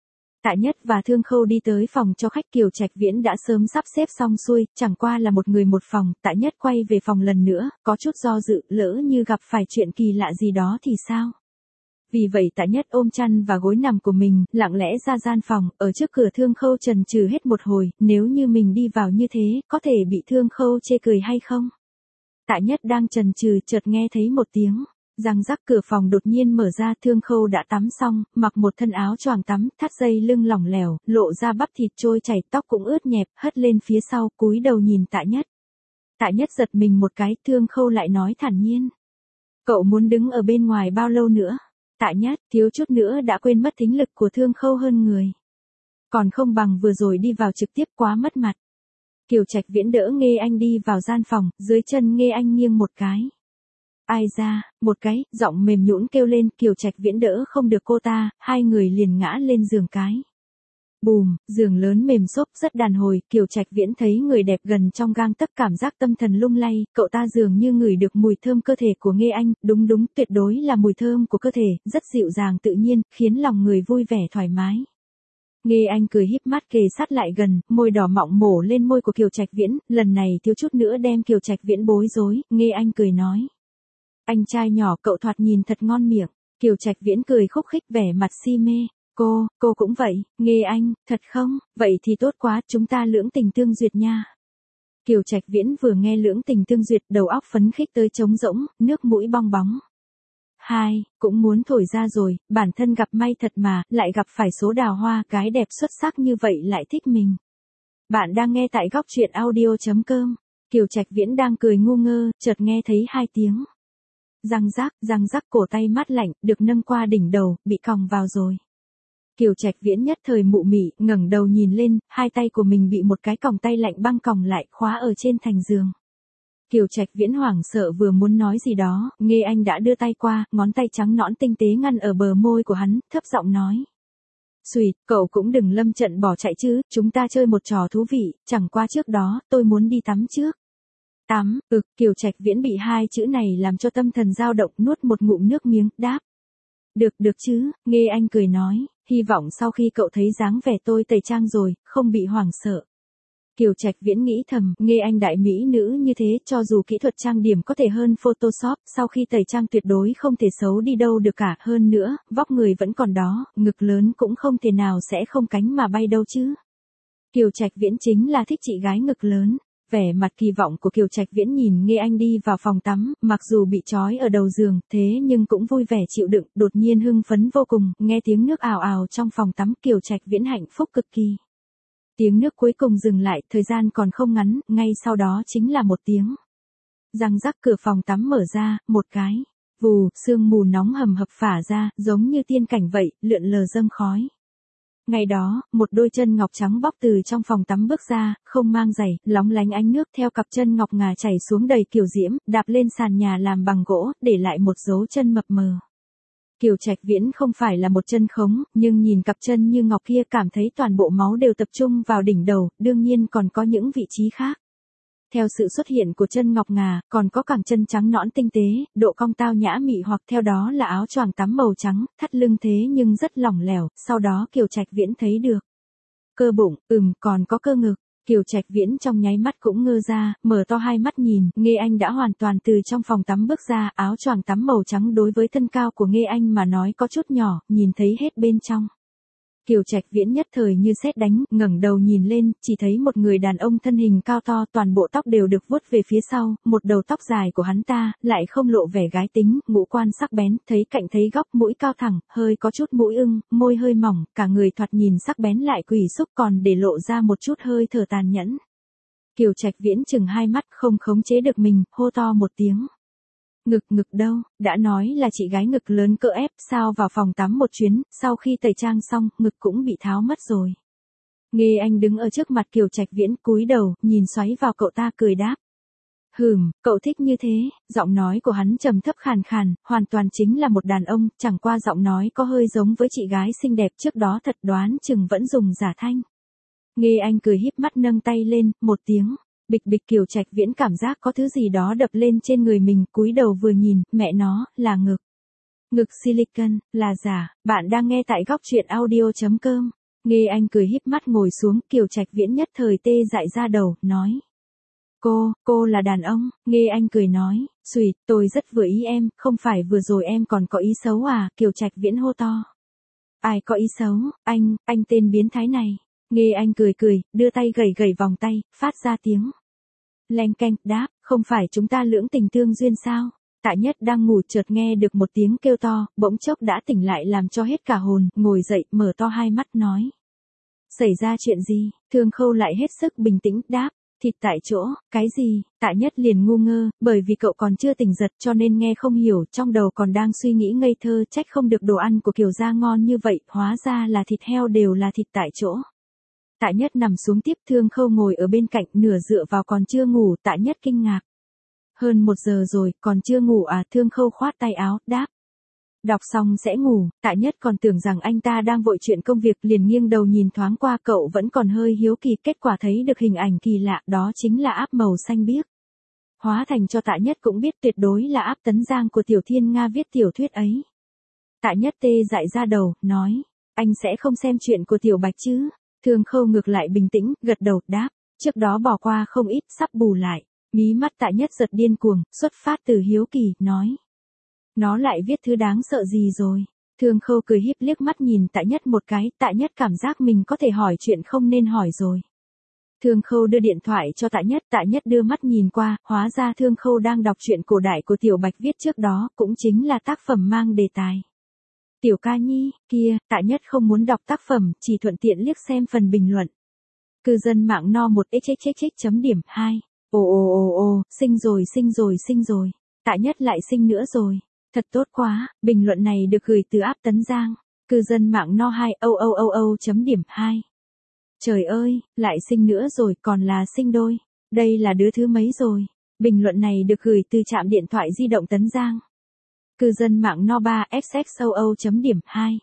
Tạ Nhất và Thương Khâu đi tới phòng cho khách, Kiều Trạch Viễn đã sớm sắp xếp xong xuôi, chẳng qua là một người một phòng, Tạ Nhất quay về phòng lần nữa, có chút do dự, lỡ như gặp phải chuyện kỳ lạ gì đó thì sao? Vì vậy Tạ Nhất ôm chăn và gối nằm của mình, lặng lẽ ra gian phòng, ở trước cửa Thương Khâu chần chừ hết một hồi, nếu như mình đi vào như thế, có thể bị Thương Khâu chê cười hay không? Tạ Nhất đang chần chừ, chợt nghe thấy một tiếng răng rắc, cửa phòng đột nhiên mở ra, Thương Khâu đã tắm xong, mặc một thân áo choàng tắm, thắt dây lưng lỏng lẻo, lộ ra bắp thịt trôi chảy, tóc cũng ướt nhẹp, hất lên phía sau, cúi đầu nhìn Tạ Nhất. Tạ Nhất giật mình một cái, Thương Khâu lại nói thản nhiên: "Cậu muốn đứng ở bên ngoài bao lâu nữa?" Tạ Nhất thiếu chút nữa đã quên mất thính lực của Thương Khâu hơn người. Còn không bằng vừa rồi đi vào trực tiếp, quá mất mặt. Kiều Trạch Viễn đỡ Nghê Anh đi vào gian phòng, dưới chân Nghê Anh nghiêng một cái. Ai ra, một cái, giọng mềm nhũn kêu lên, Kiều Trạch Viễn đỡ không được cô ta, hai người liền ngã lên giường cái. Bùm, giường lớn mềm xốp rất đàn hồi, Kiều Trạch Viễn thấy người đẹp gần trong gang tấc, cảm giác tâm thần lung lay, cậu ta dường như ngửi được mùi thơm cơ thể của Nghê Anh, đúng đúng, tuyệt đối là mùi thơm của cơ thể, rất dịu dàng tự nhiên, khiến lòng người vui vẻ thoải mái. Nghê Anh cười híp mắt kề sát lại gần, môi đỏ mọng mổ lên môi của Kiều Trạch Viễn, lần này thiếu chút nữa đem Kiều Trạch Viễn bối rối, Nghê Anh cười nói: "Anh trai nhỏ cậu thoạt nhìn thật ngon miệng." Kiều Trạch Viễn cười khúc khích vẻ mặt si mê, "Cô, cô cũng vậy." Nghê Anh, "Thật không? Vậy thì tốt quá, chúng ta lưỡng tình tương duyệt nha." Kiều Trạch Viễn vừa nghe lưỡng tình tương duyệt, đầu óc phấn khích tới trống rỗng, nước mũi bong bóng. Hai, cũng muốn thổi ra rồi, bản thân gặp may thật mà, lại gặp phải số đào hoa, gái đẹp xuất sắc như vậy lại thích mình. Bạn đang nghe tại góc truyện audio chấm com. Kiều Trạch Viễn đang cười ngu ngơ, chợt nghe thấy hai tiếng răng rác, răng rác, cổ tay mát lạnh, được nâng qua đỉnh đầu, bị còng vào rồi. Kiều Trạch Viễn nhất thời mụ mị, ngẩng đầu nhìn lên, hai tay của mình bị một cái còng tay lạnh băng còng lại, khóa ở trên thành giường. Kiều Trạch Viễn hoảng sợ vừa muốn nói gì đó, Nghê Anh đã đưa tay qua, ngón tay trắng nõn tinh tế ngăn ở bờ môi của hắn, thấp giọng nói: "Xùyệt, cậu cũng đừng lâm trận bỏ chạy chứ, chúng ta chơi một trò thú vị, chẳng qua trước đó, tôi muốn đi tắm trước." Tắm, ực, Kiều Trạch Viễn bị hai chữ này làm cho tâm thần dao động, nuốt một ngụm nước miếng, đáp: "Được, được chứ." Nghê Anh cười nói, hy vọng sau khi cậu thấy dáng vẻ tôi tẩy trang rồi, không bị hoảng sợ. Kiều Trạch Viễn nghĩ thầm, Nghê Anh đại mỹ nữ như thế, cho dù kỹ thuật trang điểm có thể hơn Photoshop, sau khi tẩy trang tuyệt đối không thể xấu đi đâu được cả, hơn nữa, vóc người vẫn còn đó, ngực lớn cũng không thể nào sẽ không cánh mà bay đâu chứ. Kiều Trạch Viễn chính là thích chị gái ngực lớn. Vẻ mặt kỳ vọng của Kiều Trạch Viễn nhìn Nghê Anh đi vào phòng tắm, mặc dù bị trói ở đầu giường, thế nhưng cũng vui vẻ chịu đựng, đột nhiên hưng phấn vô cùng, nghe tiếng nước ào ào trong phòng tắm, Kiều Trạch Viễn hạnh phúc cực kỳ. Tiếng nước cuối cùng dừng lại, thời gian còn không ngắn, ngay sau đó chính là một tiếng răng rắc, cửa phòng tắm mở ra, một cái vù, sương mù nóng hầm hập phả ra, giống như tiên cảnh vậy, lượn lờ dâng khói. Ngày đó, một đôi chân ngọc trắng bóc từ trong phòng tắm bước ra, không mang giày, lóng lánh ánh nước theo cặp chân ngọc ngà chảy xuống đầy kiều diễm, đạp lên sàn nhà làm bằng gỗ, để lại một dấu chân mập mờ. Kiều Trạch Viễn không phải là một chân khống, nhưng nhìn cặp chân như ngọc kia cảm thấy toàn bộ máu đều tập trung vào đỉnh đầu, đương nhiên còn có những vị trí khác. Theo sự xuất hiện của chân ngọc ngà, còn có cẳng chân trắng nõn tinh tế, độ cong tao nhã mị hoặc theo đó là áo choàng tắm màu trắng, thắt lưng thế nhưng rất lỏng lẻo, sau đó Kiều Trạch Viễn thấy được cơ bụng, ừm, còn có cơ ngực. Kiều Trạch Viễn trong nháy mắt cũng ngơ ra, mở to hai mắt nhìn, Nghê Anh đã hoàn toàn từ trong phòng tắm bước ra, áo choàng tắm màu trắng đối với thân cao của Nghê Anh mà nói có chút nhỏ, nhìn thấy hết bên trong. Kiều Trạch Viễn nhất thời như sét đánh, ngẩng đầu nhìn lên, chỉ thấy một người đàn ông thân hình cao to, toàn bộ tóc đều được vuốt về phía sau, một đầu tóc dài của hắn ta, lại không lộ vẻ gái tính, ngũ quan sắc bén, thấy cạnh thấy góc, mũi cao thẳng, hơi có chút mũi ưng, môi hơi mỏng, cả người thoạt nhìn sắc bén lại quỷ xúc còn để lộ ra một chút hơi thở tàn nhẫn. Kiều Trạch Viễn chừng hai mắt không khống chế được mình, hô to một tiếng. Ngực ngực đâu, đã nói là chị gái ngực lớn cỡ ép, sao vào phòng tắm một chuyến, sau khi tẩy trang xong, ngực cũng bị tháo mất rồi. Nghe anh đứng ở trước mặt Kiều Trạch Viễn cúi đầu, nhìn xoáy vào cậu ta cười đáp. Hừm, cậu thích như thế, giọng nói của hắn trầm thấp khàn khàn, hoàn toàn chính là một đàn ông, chẳng qua giọng nói có hơi giống với chị gái xinh đẹp trước đó thật đoán chừng vẫn dùng giả thanh. Nghe anh cười híp mắt nâng tay lên, một tiếng. Bịch bịch Kiều Trạch Viễn cảm giác có thứ gì đó đập lên trên người mình, cúi đầu vừa nhìn, mẹ nó, là ngực. Ngực silicon, là giả, bạn đang nghe tại góc truyện audio chấm com. Nghe anh cười híp mắt ngồi xuống, Kiều Trạch Viễn nhất thời tê dại ra đầu, nói. Cô, cô là đàn ông, nghe anh cười nói, xùi, tôi rất vừa ý em, không phải vừa rồi em còn có ý xấu à, Kiều Trạch Viễn hô to. Ai có ý xấu, anh, anh tên biến thái này. Nghe anh cười cười, đưa tay gẩy gẩy vòng tay, phát ra tiếng. Leng keng, đáp, không phải chúng ta lưỡng tình tương duyên sao? Tạ Nhất đang ngủ chợt nghe được một tiếng kêu to, bỗng chốc đã tỉnh lại làm cho hết cả hồn, ngồi dậy, mở to hai mắt nói. Xảy ra chuyện gì? Thương Khâu lại hết sức bình tĩnh, đáp. Thịt tại chỗ, cái gì? Tạ Nhất liền ngu ngơ, bởi vì cậu còn chưa tỉnh giật cho nên nghe không hiểu, trong đầu còn đang suy nghĩ ngây thơ, trách không được đồ ăn của Kiều gia ngon như vậy, hóa ra là thịt heo đều là thịt tại chỗ. Tạ Nhất nằm xuống tiếp, Thương Khâu ngồi ở bên cạnh, nửa dựa vào còn chưa ngủ, Tạ Nhất kinh ngạc. Hơn một giờ rồi, còn chưa ngủ à? Thương Khâu khoát tay áo, đáp. Đọc xong sẽ ngủ, Tạ Nhất còn tưởng rằng anh ta đang vội chuyện công việc, liền nghiêng đầu nhìn thoáng qua, cậu vẫn còn hơi hiếu kỳ, kết quả thấy được hình ảnh kỳ lạ, đó chính là áp màu xanh biếc. Hóa thành cho Tạ Nhất cũng biết tuyệt đối là áp Tấn Giang của Tiểu Thiên Nga viết tiểu thuyết ấy. Tạ Nhất tê dại ra đầu, nói, anh sẽ không xem chuyện của Tiểu Bạch chứ? Thương Khâu ngược lại bình tĩnh, gật đầu, đáp, trước đó bỏ qua không ít, sắp bù lại. Mí mắt Tạ Nhất giật điên cuồng, xuất phát từ hiếu kỳ, nói. Nó lại viết thứ đáng sợ gì rồi? Thương Khâu cười híp liếc mắt nhìn Tạ Nhất một cái, Tạ Nhất cảm giác mình có thể hỏi chuyện không nên hỏi rồi. Thương Khâu đưa điện thoại cho Tạ Nhất, Tạ Nhất đưa mắt nhìn qua, hóa ra Thương Khâu đang đọc truyện cổ đại của Tiểu Bạch viết trước đó, cũng chính là tác phẩm mang đề tài. Tiểu ca nhi, kia, Tạ Nhất không muốn đọc tác phẩm, chỉ thuận tiện liếc xem phần bình luận. Cư dân mạng no một xxxx chấm điểm hai. Ồ ồ ồ ồ, sinh rồi sinh rồi sinh rồi. Tạ Nhất lại sinh nữa rồi. Thật tốt quá, bình luận này được gửi từ áp Tấn Giang. Cư dân mạng no hai âu âu âu âu chấm điểm hai. Trời ơi, lại sinh nữa rồi, còn là sinh đôi. Đây là đứa thứ mấy rồi? Bình luận này được gửi từ trạm điện thoại di động Tấn Giang. Cư dân mạng no ba xxxou chấm điểm hai.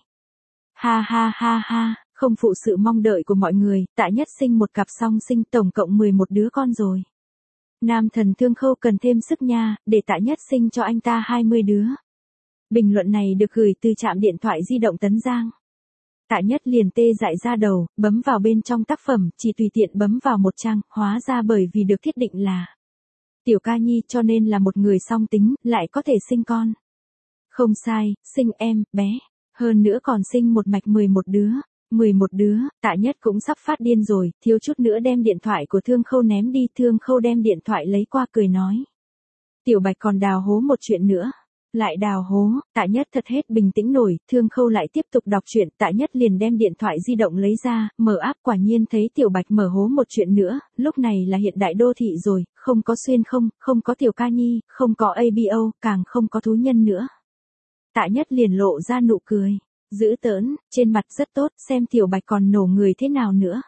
Ha ha ha ha, không phụ sự mong đợi của mọi người, Tạ Nhất sinh một cặp song sinh, tổng cộng mười một đứa con rồi. Nam thần Thương Khâu cần thêm sức nha, để Tạ Nhất sinh cho anh ta hai mươi đứa. Bình luận này được gửi từ trạm điện thoại di động Tấn Giang. Tạ Nhất liền tê dại ra đầu, bấm vào bên trong tác phẩm, chỉ tùy tiện bấm vào một trang, hóa ra bởi vì được thiết định là Tiểu ca nhi cho nên là một người song tính, lại có thể sinh con. Không sai, sinh em, bé. Hơn nữa còn sinh một mạch mười một đứa. mười một đứa, Tạ Nhất cũng sắp phát điên rồi, thiếu chút nữa đem điện thoại của Thương Khâu ném đi. Thương Khâu đem điện thoại lấy qua cười nói. Tiểu Bạch còn đào hố một chuyện nữa. Lại đào hố, Tạ Nhất thật hết bình tĩnh nổi, Thương Khâu lại tiếp tục đọc chuyện, Tạ Nhất liền đem điện thoại di động lấy ra, mở app, quả nhiên thấy Tiểu Bạch mở hố một chuyện nữa, lúc này là hiện đại đô thị rồi, không có xuyên không, không có Tiểu ca nhi, không có a bê o, càng không có thú nhân nữa. Tạ Nhất liền lộ ra nụ cười, dữ tợn, trên mặt rất tốt, xem Tiểu Bạch còn nổ người thế nào nữa.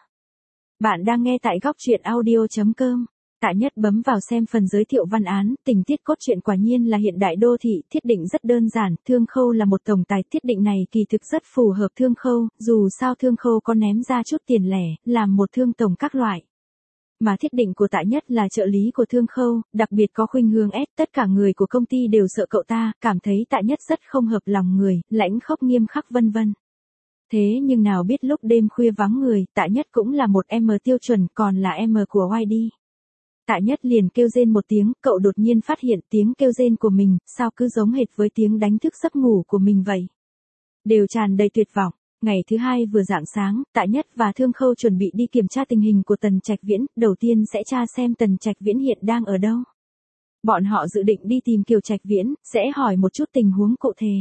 Bạn đang nghe tại góc truyện audio chấm com. Tạ Nhất bấm vào xem phần giới thiệu văn án, tình tiết cốt truyện quả nhiên là hiện đại đô thị, thiết định rất đơn giản, Thương Khâu là một tổng tài, thiết định này kỳ thực rất phù hợp Thương Khâu, dù sao Thương Khâu có ném ra chút tiền lẻ, làm một thương tổng các loại. Mà thiết định của Tạ Nhất là trợ lý của Thương Khâu, đặc biệt có khuynh hướng ép, tất cả người của công ty đều sợ cậu ta, cảm thấy Tạ Nhất rất không hợp lòng người, lãnh khốc nghiêm khắc vân vân. Thế nhưng nào biết lúc đêm khuya vắng người, Tạ Nhất cũng là một em tiêu chuẩn, còn là em của i đê. Tạ Nhất liền kêu rên một tiếng, cậu đột nhiên phát hiện tiếng kêu rên của mình, sao cứ giống hệt với tiếng đánh thức giấc ngủ của mình vậy. Đều tràn đầy tuyệt vọng, Ngày thứ hai vừa rạng sáng, Tạ Nhất và Thương Khâu chuẩn bị đi kiểm tra tình hình của Tần Trạch Viễn, đầu tiên sẽ tra xem Tần Trạch Viễn hiện đang ở đâu. Bọn họ dự định đi tìm Kiều Trạch Viễn, sẽ hỏi một chút tình huống cụ thể.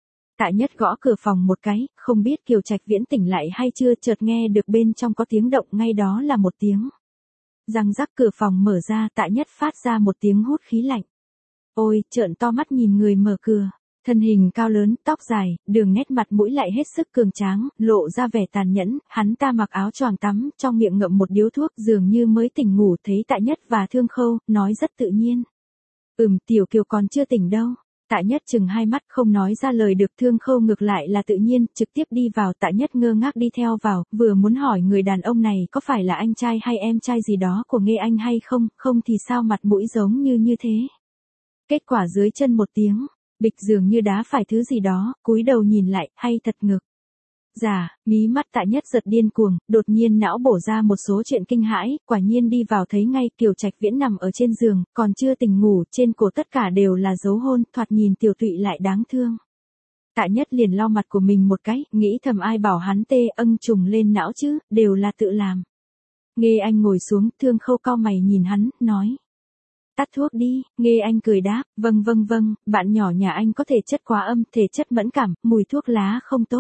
Tạ Nhất gõ cửa phòng một cái, không biết Kiều Trạch Viễn tỉnh lại hay chưa, chợt nghe được bên trong có tiếng động, ngay đó là một tiếng. Răng rắc, cửa phòng mở ra, Tạ Nhất phát ra một tiếng hút khí lạnh. Ôi, trợn to mắt nhìn người mở cửa. Thân hình cao lớn, tóc dài, đường nét mặt mũi lại hết sức cường tráng, lộ ra vẻ tàn nhẫn, hắn ta mặc áo choàng tắm, trong miệng ngậm một điếu thuốc, dường như mới tỉnh ngủ. Thấy Tạ Nhất và Thương Khâu, nói rất tự nhiên. Ừm, Tiểu Kiều còn chưa tỉnh đâu. Tạ Nhất chừng hai mắt không nói ra lời được. Thương Khâu ngược lại là tự nhiên, trực tiếp đi vào. Tạ Nhất ngơ ngác đi theo vào, vừa muốn hỏi người đàn ông này có phải là anh trai hay em trai gì đó của Nghê Anh hay không, không thì sao mặt mũi giống như như thế. Kết quả dưới chân một tiếng, bịch, dường như đá phải thứ gì đó, cúi đầu nhìn lại, hay thật ngực. Dạ, mí mắt Tạ Nhất giật điên cuồng, đột nhiên não bổ ra một số chuyện kinh hãi, quả nhiên đi vào thấy ngay Kiều Trạch Viễn nằm ở trên giường, còn chưa tỉnh ngủ, trên cổ tất cả đều là dấu hôn, thoạt nhìn tiểu tụy lại đáng thương. Tạ Nhất liền lau mặt của mình một cái, nghĩ thầm ai bảo hắn tê âng trùng lên não chứ, đều là tự làm. Nghê Anh ngồi xuống, Thương Khâu cau mày nhìn hắn, nói. Tắt thuốc đi. Nghê Anh cười đáp, vâng vâng vâng, bạn nhỏ nhà anh có thể chất quá âm, thể chất mẫn cảm, mùi thuốc lá không tốt.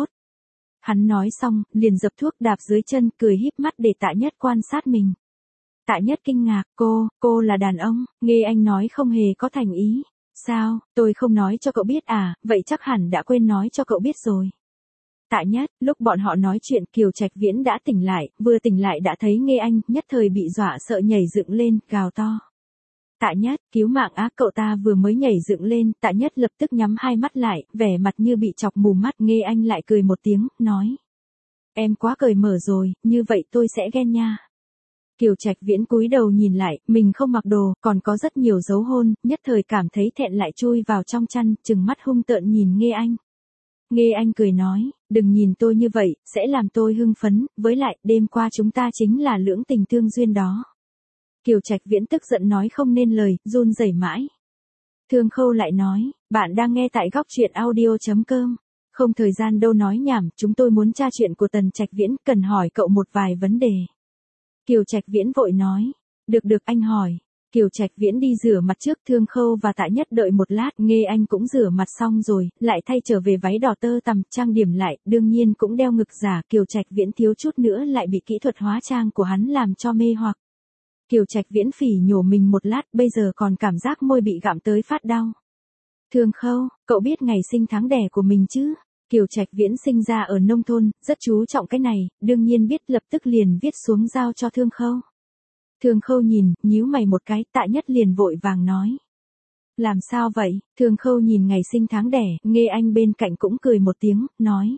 Hắn nói xong, liền dập thuốc đạp dưới chân, cười híp mắt để Tạ Nhất quan sát mình. Tạ Nhất kinh ngạc, cô, cô là đàn ông. Nghê Anh nói không hề có thành ý. Sao, tôi không nói cho cậu biết à, vậy chắc hẳn đã quên nói cho cậu biết rồi. Tạ Nhất, lúc bọn họ nói chuyện Kiều Trạch Viễn đã tỉnh lại, vừa tỉnh lại đã thấy Nghê Anh, nhất thời bị dọa sợ nhảy dựng lên, gào to. Tạ Nhất, cứu mạng á, cậu ta vừa mới nhảy dựng lên, Tạ Nhất lập tức nhắm hai mắt lại, vẻ mặt như bị chọc mù mắt. Nghê Anh lại cười một tiếng, nói. Em quá cởi mở rồi, như vậy tôi sẽ ghen nha. Kiều Trạch Viễn cúi đầu nhìn lại, mình không mặc đồ, còn có rất nhiều dấu hôn, nhất thời cảm thấy thẹn lại chui vào trong chăn, trừng mắt hung tợn nhìn Nghê Anh. Nghê Anh cười nói, đừng nhìn tôi như vậy, sẽ làm tôi hưng phấn, với lại, đêm qua chúng ta chính là lưỡng tình tương duyên đó. Kiều Trạch Viễn tức giận nói không nên lời, run rẩy mãi. Thương Khâu lại nói, bạn đang nghe tại góc truyện audio chấm com. Không thời gian đâu nói nhảm, chúng tôi muốn tra chuyện của Tần Trạch Viễn, cần hỏi cậu một vài vấn đề. Kiều Trạch Viễn vội nói, được được anh hỏi. Kiều Trạch Viễn đi rửa mặt trước, Thương Khâu và Tạ Nhất đợi một lát, Nghê Anh cũng rửa mặt xong rồi, lại thay trở về váy đỏ tơ tằm, trang điểm lại, đương nhiên cũng đeo ngực giả. Kiều Trạch Viễn thiếu chút nữa lại bị kỹ thuật hóa trang của hắn làm cho mê hoặc. Kiều Trạch Viễn phỉ nhổ mình một lát, bây giờ còn cảm giác môi bị gặm tới phát đau. Thương Khâu, cậu biết ngày sinh tháng đẻ của mình chứ? Kiều Trạch Viễn sinh ra ở nông thôn, rất chú trọng cái này, đương nhiên biết, lập tức liền viết xuống giao cho Thương Khâu. Thương Khâu nhìn, nhíu mày một cái, Tạ Nhất liền vội vàng nói. Làm sao vậy? Thương Khâu nhìn ngày sinh tháng đẻ, Nghê Anh bên cạnh cũng cười một tiếng, nói.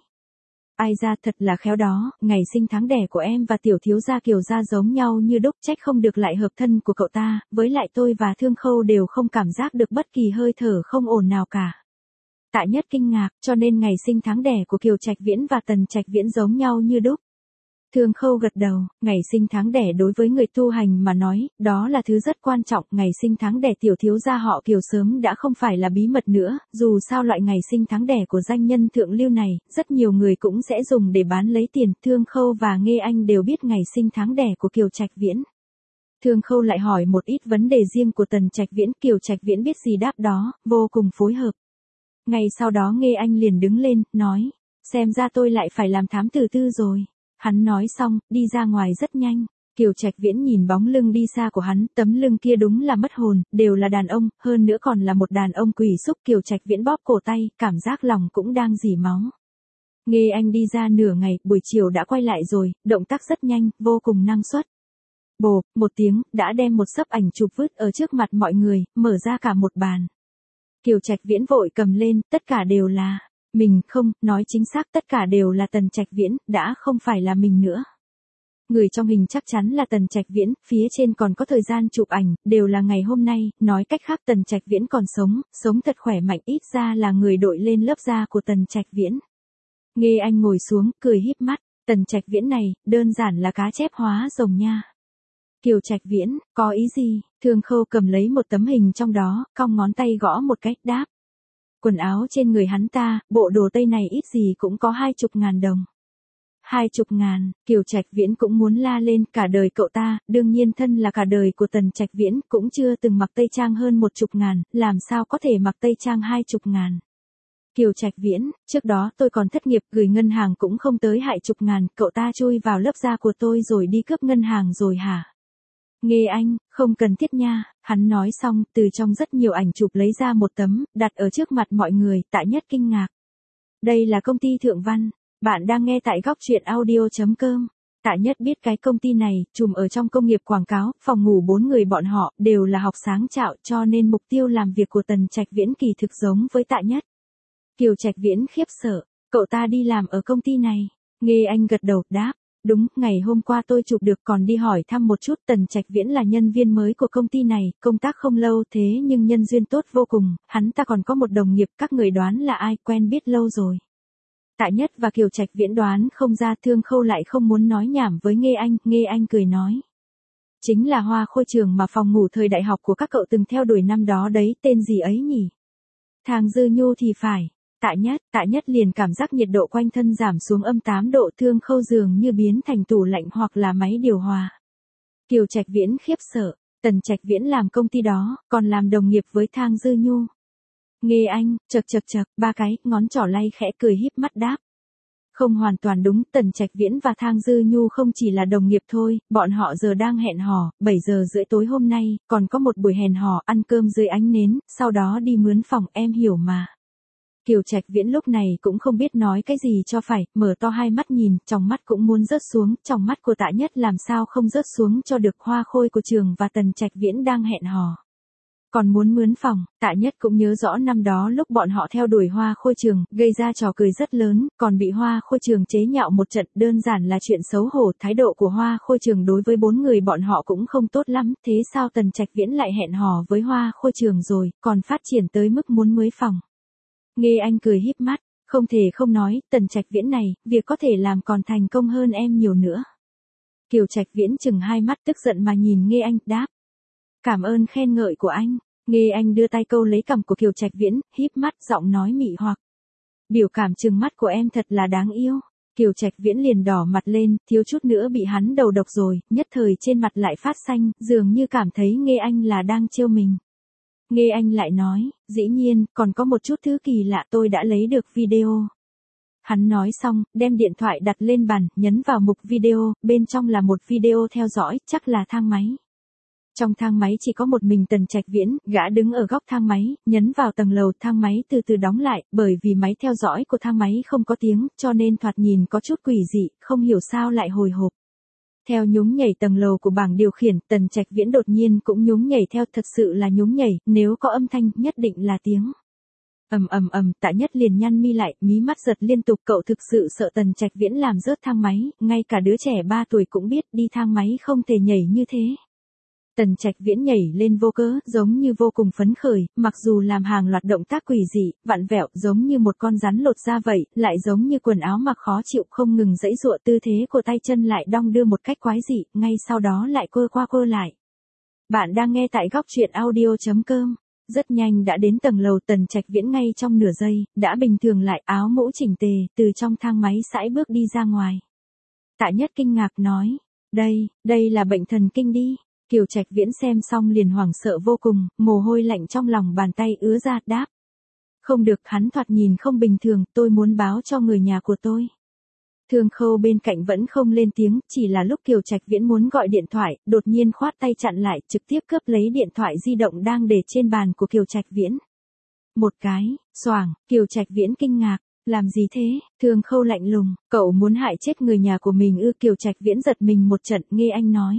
Ai ra, thật là khéo đó, ngày sinh tháng đẻ của em và tiểu thiếu gia Kiều gia giống nhau như đúc, trách không được lại hợp thân của cậu ta, với lại tôi và Thương Khâu đều không cảm giác được bất kỳ hơi thở không ổn nào cả. Tạ Nhất kinh ngạc, cho nên ngày sinh tháng đẻ của Kiều Trạch Viễn và Tần Trạch Viễn giống nhau như đúc. Thương Khâu gật đầu, ngày sinh tháng đẻ đối với người tu hành mà nói, đó là thứ rất quan trọng, ngày sinh tháng đẻ tiểu thiếu gia họ Kiều sớm đã không phải là bí mật nữa, dù sao loại ngày sinh tháng đẻ của danh nhân thượng lưu này, rất nhiều người cũng sẽ dùng để bán lấy tiền. Thương Khâu và Nghê Anh đều biết ngày sinh tháng đẻ của Kiều Trạch Viễn. Thương Khâu lại hỏi một ít vấn đề riêng của Tần Trạch Viễn, Kiều Trạch Viễn biết gì đáp đó, vô cùng phối hợp. Ngày sau đó Nghê Anh liền đứng lên, nói, xem ra tôi lại phải làm thám tử tư rồi. Hắn nói xong, đi ra ngoài rất nhanh. Kiều Trạch Viễn nhìn bóng lưng đi xa của hắn, tấm lưng kia đúng là mất hồn, đều là đàn ông, hơn nữa còn là một đàn ông quỷ xúc. Kiều Trạch Viễn bóp cổ tay, cảm giác lòng cũng đang rỉ máu. Nghê Anh đi ra nửa ngày, buổi chiều đã quay lại rồi, động tác rất nhanh, vô cùng năng suất. Bộp, một tiếng, đã đem một xấp ảnh chụp vứt ở trước mặt mọi người, mở ra cả một bàn. Kiều Trạch Viễn vội cầm lên, tất cả đều là... Mình không, nói chính xác tất cả đều là Tần Trạch Viễn, đã không phải là mình nữa. Người trong hình chắc chắn là Tần Trạch Viễn, phía trên còn có thời gian chụp ảnh, đều là ngày hôm nay, nói cách khác Tần Trạch Viễn còn sống, sống thật khỏe mạnh, ít ra là người đội lên lớp da của Tần Trạch Viễn. Nghê Anh ngồi xuống, cười híp mắt, Tần Trạch Viễn này, đơn giản là cá chép hóa rồng nha. Kiều Trạch Viễn, có ý gì? Thương Khâu cầm lấy một tấm hình trong đó, cong ngón tay gõ một cái, đáp. Quần áo trên người hắn ta, bộ đồ tây này ít gì cũng có hai chục ngàn đồng. Hai chục ngàn, Kiều Trạch Viễn cũng muốn la lên, cả đời cậu ta, đương nhiên thân là cả đời của Tần Trạch Viễn, cũng chưa từng mặc tây trang hơn một chục ngàn, làm sao có thể mặc tây trang hai chục ngàn. Kiều Trạch Viễn, trước đó tôi còn thất nghiệp, gửi ngân hàng cũng không tới hại chục ngàn, cậu ta chui vào lớp da của tôi rồi đi cướp ngân hàng rồi hả? Nghe anh, không cần thiết nha, hắn nói xong, từ trong rất nhiều ảnh chụp lấy ra một tấm, đặt ở trước mặt mọi người, Tạ Nhất kinh ngạc. Đây là công ty Thượng Văn, bạn đang nghe tại góc truyện audio.com. Tạ Nhất biết cái công ty này, trùm ở trong công nghiệp quảng cáo, phòng ngủ bốn người bọn họ, đều là học sáng trạo cho nên mục tiêu làm việc của Tần Trạch Viễn kỳ thực giống với Tạ Nhất. Kiều Trạch Viễn khiếp sợ, cậu ta đi làm ở công ty này. Nghe anh gật đầu, đáp, đúng, ngày hôm qua tôi chụp được còn đi hỏi thăm một chút. Tần Trạch Viễn là nhân viên mới của công ty này, công tác không lâu thế nhưng nhân duyên tốt vô cùng, hắn ta còn có một đồng nghiệp, các người đoán là ai, quen biết lâu rồi. Tạ Nhất và Kiều Trạch Viễn đoán không ra, Thương Khâu lại không muốn nói nhảm với Nghe Anh, Nghe Anh cười nói. Chính là Hoa Khôi Trường mà phòng ngủ thời đại học của các cậu từng theo đuổi năm đó đấy, tên gì ấy nhỉ? Thang Dư Nhu thì phải. Tạ Nhất, Tạ Nhất liền cảm giác nhiệt độ quanh thân giảm xuống âm tám độ, Thương Khâu dường như biến thành tủ lạnh hoặc là máy điều hòa. Kiều Trạch Viễn khiếp sợ, Tần Trạch Viễn làm công ty đó, còn làm đồng nghiệp với Thang Dư Nhu. Nghe Anh, chật chật chật, ba cái, ngón trỏ lay khẽ cười híp mắt đáp. Không hoàn toàn đúng, Tần Trạch Viễn và Thang Dư Nhu không chỉ là đồng nghiệp thôi, bọn họ giờ đang hẹn hò, bảy giờ rưỡi tối hôm nay, còn có một buổi hẹn hò, ăn cơm dưới ánh nến, sau đó đi mướn phòng, em hiểu mà. Kiều Trạch Viễn lúc này cũng không biết nói cái gì cho phải, mở to hai mắt nhìn, trong mắt cũng muốn rớt xuống, trong mắt của Tạ Nhất làm sao không rớt xuống cho được. Hoa Khôi của Trường và Tần Trạch Viễn đang hẹn hò. Còn muốn mướn phòng, Tạ Nhất cũng nhớ rõ năm đó lúc bọn họ theo đuổi Hoa Khôi Trường, gây ra trò cười rất lớn, còn bị Hoa Khôi Trường chế nhạo một trận, đơn giản là chuyện xấu hổ. Thái độ của Hoa Khôi Trường đối với bốn người bọn họ cũng không tốt lắm, thế sao Tần Trạch Viễn lại hẹn hò với Hoa Khôi Trường rồi, còn phát triển tới mức muốn mướn phòng. Nghe Anh cười híp mắt, không thể không nói, Tần Trạch Viễn này, việc có thể làm còn thành công hơn em nhiều nữa. Kiều Trạch Viễn chừng hai mắt tức giận mà nhìn Nghe Anh, đáp. Cảm ơn khen ngợi của anh. Nghe Anh đưa tay câu lấy cằm của Kiều Trạch Viễn, híp mắt, giọng nói mị hoặc. Biểu cảm trừng mắt của em thật là đáng yêu. Kiều Trạch Viễn liền đỏ mặt lên, thiếu chút nữa bị hắn đầu độc rồi, nhất thời trên mặt lại phát xanh, dường như cảm thấy Nghe Anh là đang trêu mình. Nghe Anh lại nói, dĩ nhiên, còn có một chút thứ kỳ lạ, tôi đã lấy được video. Hắn nói xong, đem điện thoại đặt lên bàn, nhấn vào mục video, bên trong là một video theo dõi, chắc là thang máy. Trong thang máy chỉ có một mình Tần Trạch Viễn, gã đứng ở góc thang máy, nhấn vào tầng lầu, thang máy từ từ đóng lại, bởi vì máy theo dõi của thang máy không có tiếng, cho nên thoạt nhìn có chút quỷ dị, không hiểu sao lại hồi hộp. Theo nhún nhảy tầng lầu của bảng điều khiển, Tần Trạch Viễn đột nhiên cũng nhún nhảy theo, thật sự là nhún nhảy, nếu có âm thanh, nhất định là tiếng. Ầm ầm ầm, Tạ Nhất liền nhăn mi lại, mí mắt giật liên tục, cậu thực sự sợ Tần Trạch Viễn làm rớt thang máy, ngay cả đứa trẻ ba tuổi cũng biết đi thang máy không thể nhảy như thế. Tần Trạch Viễn nhảy lên vô cớ, giống như vô cùng phấn khởi, mặc dù làm hàng loạt động tác quỷ dị, vặn vẹo, giống như một con rắn lột da vậy, lại giống như quần áo mặc khó chịu, không ngừng giãy giụa, tư thế của tay chân lại đong đưa một cách quái dị, ngay sau đó lại quơ qua quơ lại. Bạn đang nghe tại góc truyện audio.com. Rất nhanh đã đến tầng lầu, Tần Trạch Viễn ngay trong nửa giây, đã bình thường lại, áo mũ chỉnh tề, từ trong thang máy sải bước đi ra ngoài. Tạ Nhất kinh ngạc nói, đây, đây là bệnh thần kinh đi. Kiều Trạch Viễn xem xong liền hoảng sợ vô cùng, mồ hôi lạnh trong lòng bàn tay ứa ra, đáp. Không được, hắn thoạt nhìn không bình thường, tôi muốn báo cho người nhà của tôi. Thương Khâu bên cạnh vẫn không lên tiếng, chỉ là lúc Kiều Trạch Viễn muốn gọi điện thoại, đột nhiên khoát tay chặn lại, trực tiếp cướp lấy điện thoại di động đang để trên bàn của Kiều Trạch Viễn. Một cái, xoàng, Kiều Trạch Viễn kinh ngạc. Làm gì thế? Thương Khâu lạnh lùng, cậu muốn hại chết người nhà của mình ư? Kiều Trạch Viễn giật mình một trận, nghe anh nói.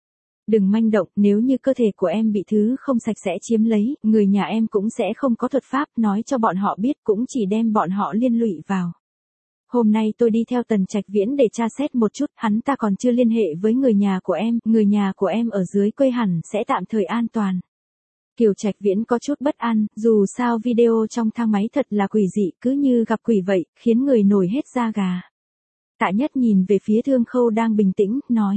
Đừng manh động, nếu như cơ thể của em bị thứ không sạch sẽ chiếm lấy, người nhà em cũng sẽ không có thuật pháp, nói cho bọn họ biết cũng chỉ đem bọn họ liên lụy vào. Hôm nay tôi đi theo Tần Trạch Viễn để tra xét một chút, hắn ta còn chưa liên hệ với người nhà của em, người nhà của em ở dưới quê hẳn sẽ tạm thời an toàn. Kiều Trạch Viễn có chút bất an, dù sao video trong thang máy thật là quỷ dị, cứ như gặp quỷ vậy, khiến người nổi hết da gà. Tạ Nhất nhìn về phía Thương Khâu đang bình tĩnh, nói.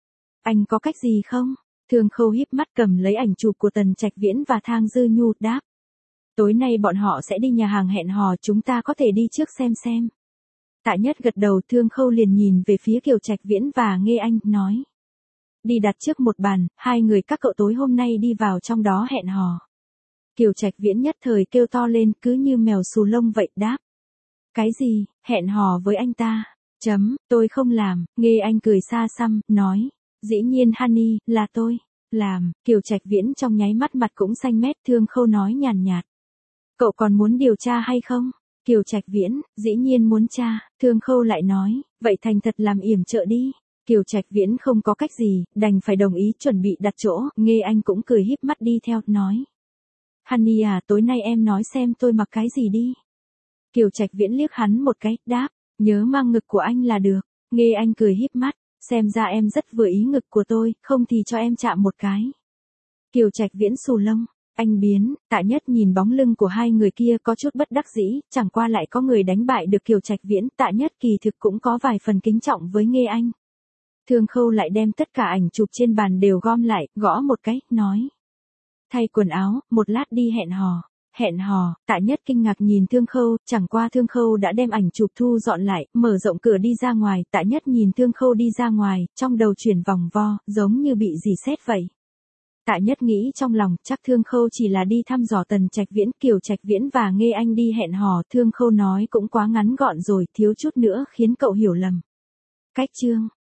Anh có cách gì không? Thương Khâu híp mắt cầm lấy ảnh chụp của Tần Trạch Viễn và Thang Dư Nhu, đáp. Tối nay bọn họ sẽ đi nhà hàng hẹn hò, chúng ta có thể đi trước xem xem. Tạ Nhất gật đầu, Thương Khâu liền nhìn về phía Kiều Trạch Viễn và Nghê Anh, nói. Đi đặt trước một bàn, hai người các cậu tối hôm nay đi vào trong đó hẹn hò. Kiều Trạch Viễn nhất thời kêu to lên, cứ như mèo xù lông vậy, đáp. Cái gì, hẹn hò với anh ta? Chấm, tôi không làm. Nghê Anh cười xa xăm, nói. Dĩ nhiên Honey, là tôi. Làm. Kiều Trạch Viễn trong nháy mắt mặt cũng xanh mét. Thương Khâu nói nhàn nhạt. Cậu còn muốn điều tra hay không? Kiều Trạch Viễn, dĩ nhiên muốn tra. Thương Khâu lại nói, vậy thành thật làm yểm trợ đi. Kiều Trạch Viễn không có cách gì, đành phải đồng ý chuẩn bị đặt chỗ. Nghê Anh cũng cười híp mắt đi theo, nói. Honey à, tối nay em nói xem tôi mặc cái gì đi. Kiều Trạch Viễn liếc hắn một cái, đáp, nhớ mang ngực của anh là được. Nghê Anh cười híp mắt, xem ra em rất vừa ý ngực của tôi, không thì cho em chạm một cái. Kiều Trạch Viễn xù lông, anh biến. Tạ Nhất nhìn bóng lưng của hai người kia có chút bất đắc dĩ, chẳng qua lại có người đánh bại được Kiều Trạch Viễn. Tạ Nhất kỳ thực cũng có vài phần kính trọng với Nghê Anh. Thương Khâu lại đem tất cả ảnh chụp trên bàn đều gom lại, gõ một cái, nói. Thay quần áo, một lát đi hẹn hò. Hẹn hò. Tạ Nhất kinh ngạc nhìn Thương Khâu, chẳng qua Thương Khâu đã đem ảnh chụp thu dọn lại, mở rộng cửa đi ra ngoài. Tạ Nhất nhìn Thương Khâu đi ra ngoài, trong đầu chuyển vòng vo, giống như bị dì xét vậy. Tạ Nhất nghĩ trong lòng, chắc Thương Khâu chỉ là đi thăm dò Tần Trạch Viễn, Kiều Trạch Viễn và Nghê Anh đi hẹn hò. Thương Khâu nói cũng quá ngắn gọn rồi, thiếu chút nữa khiến cậu hiểu lầm. Cách chương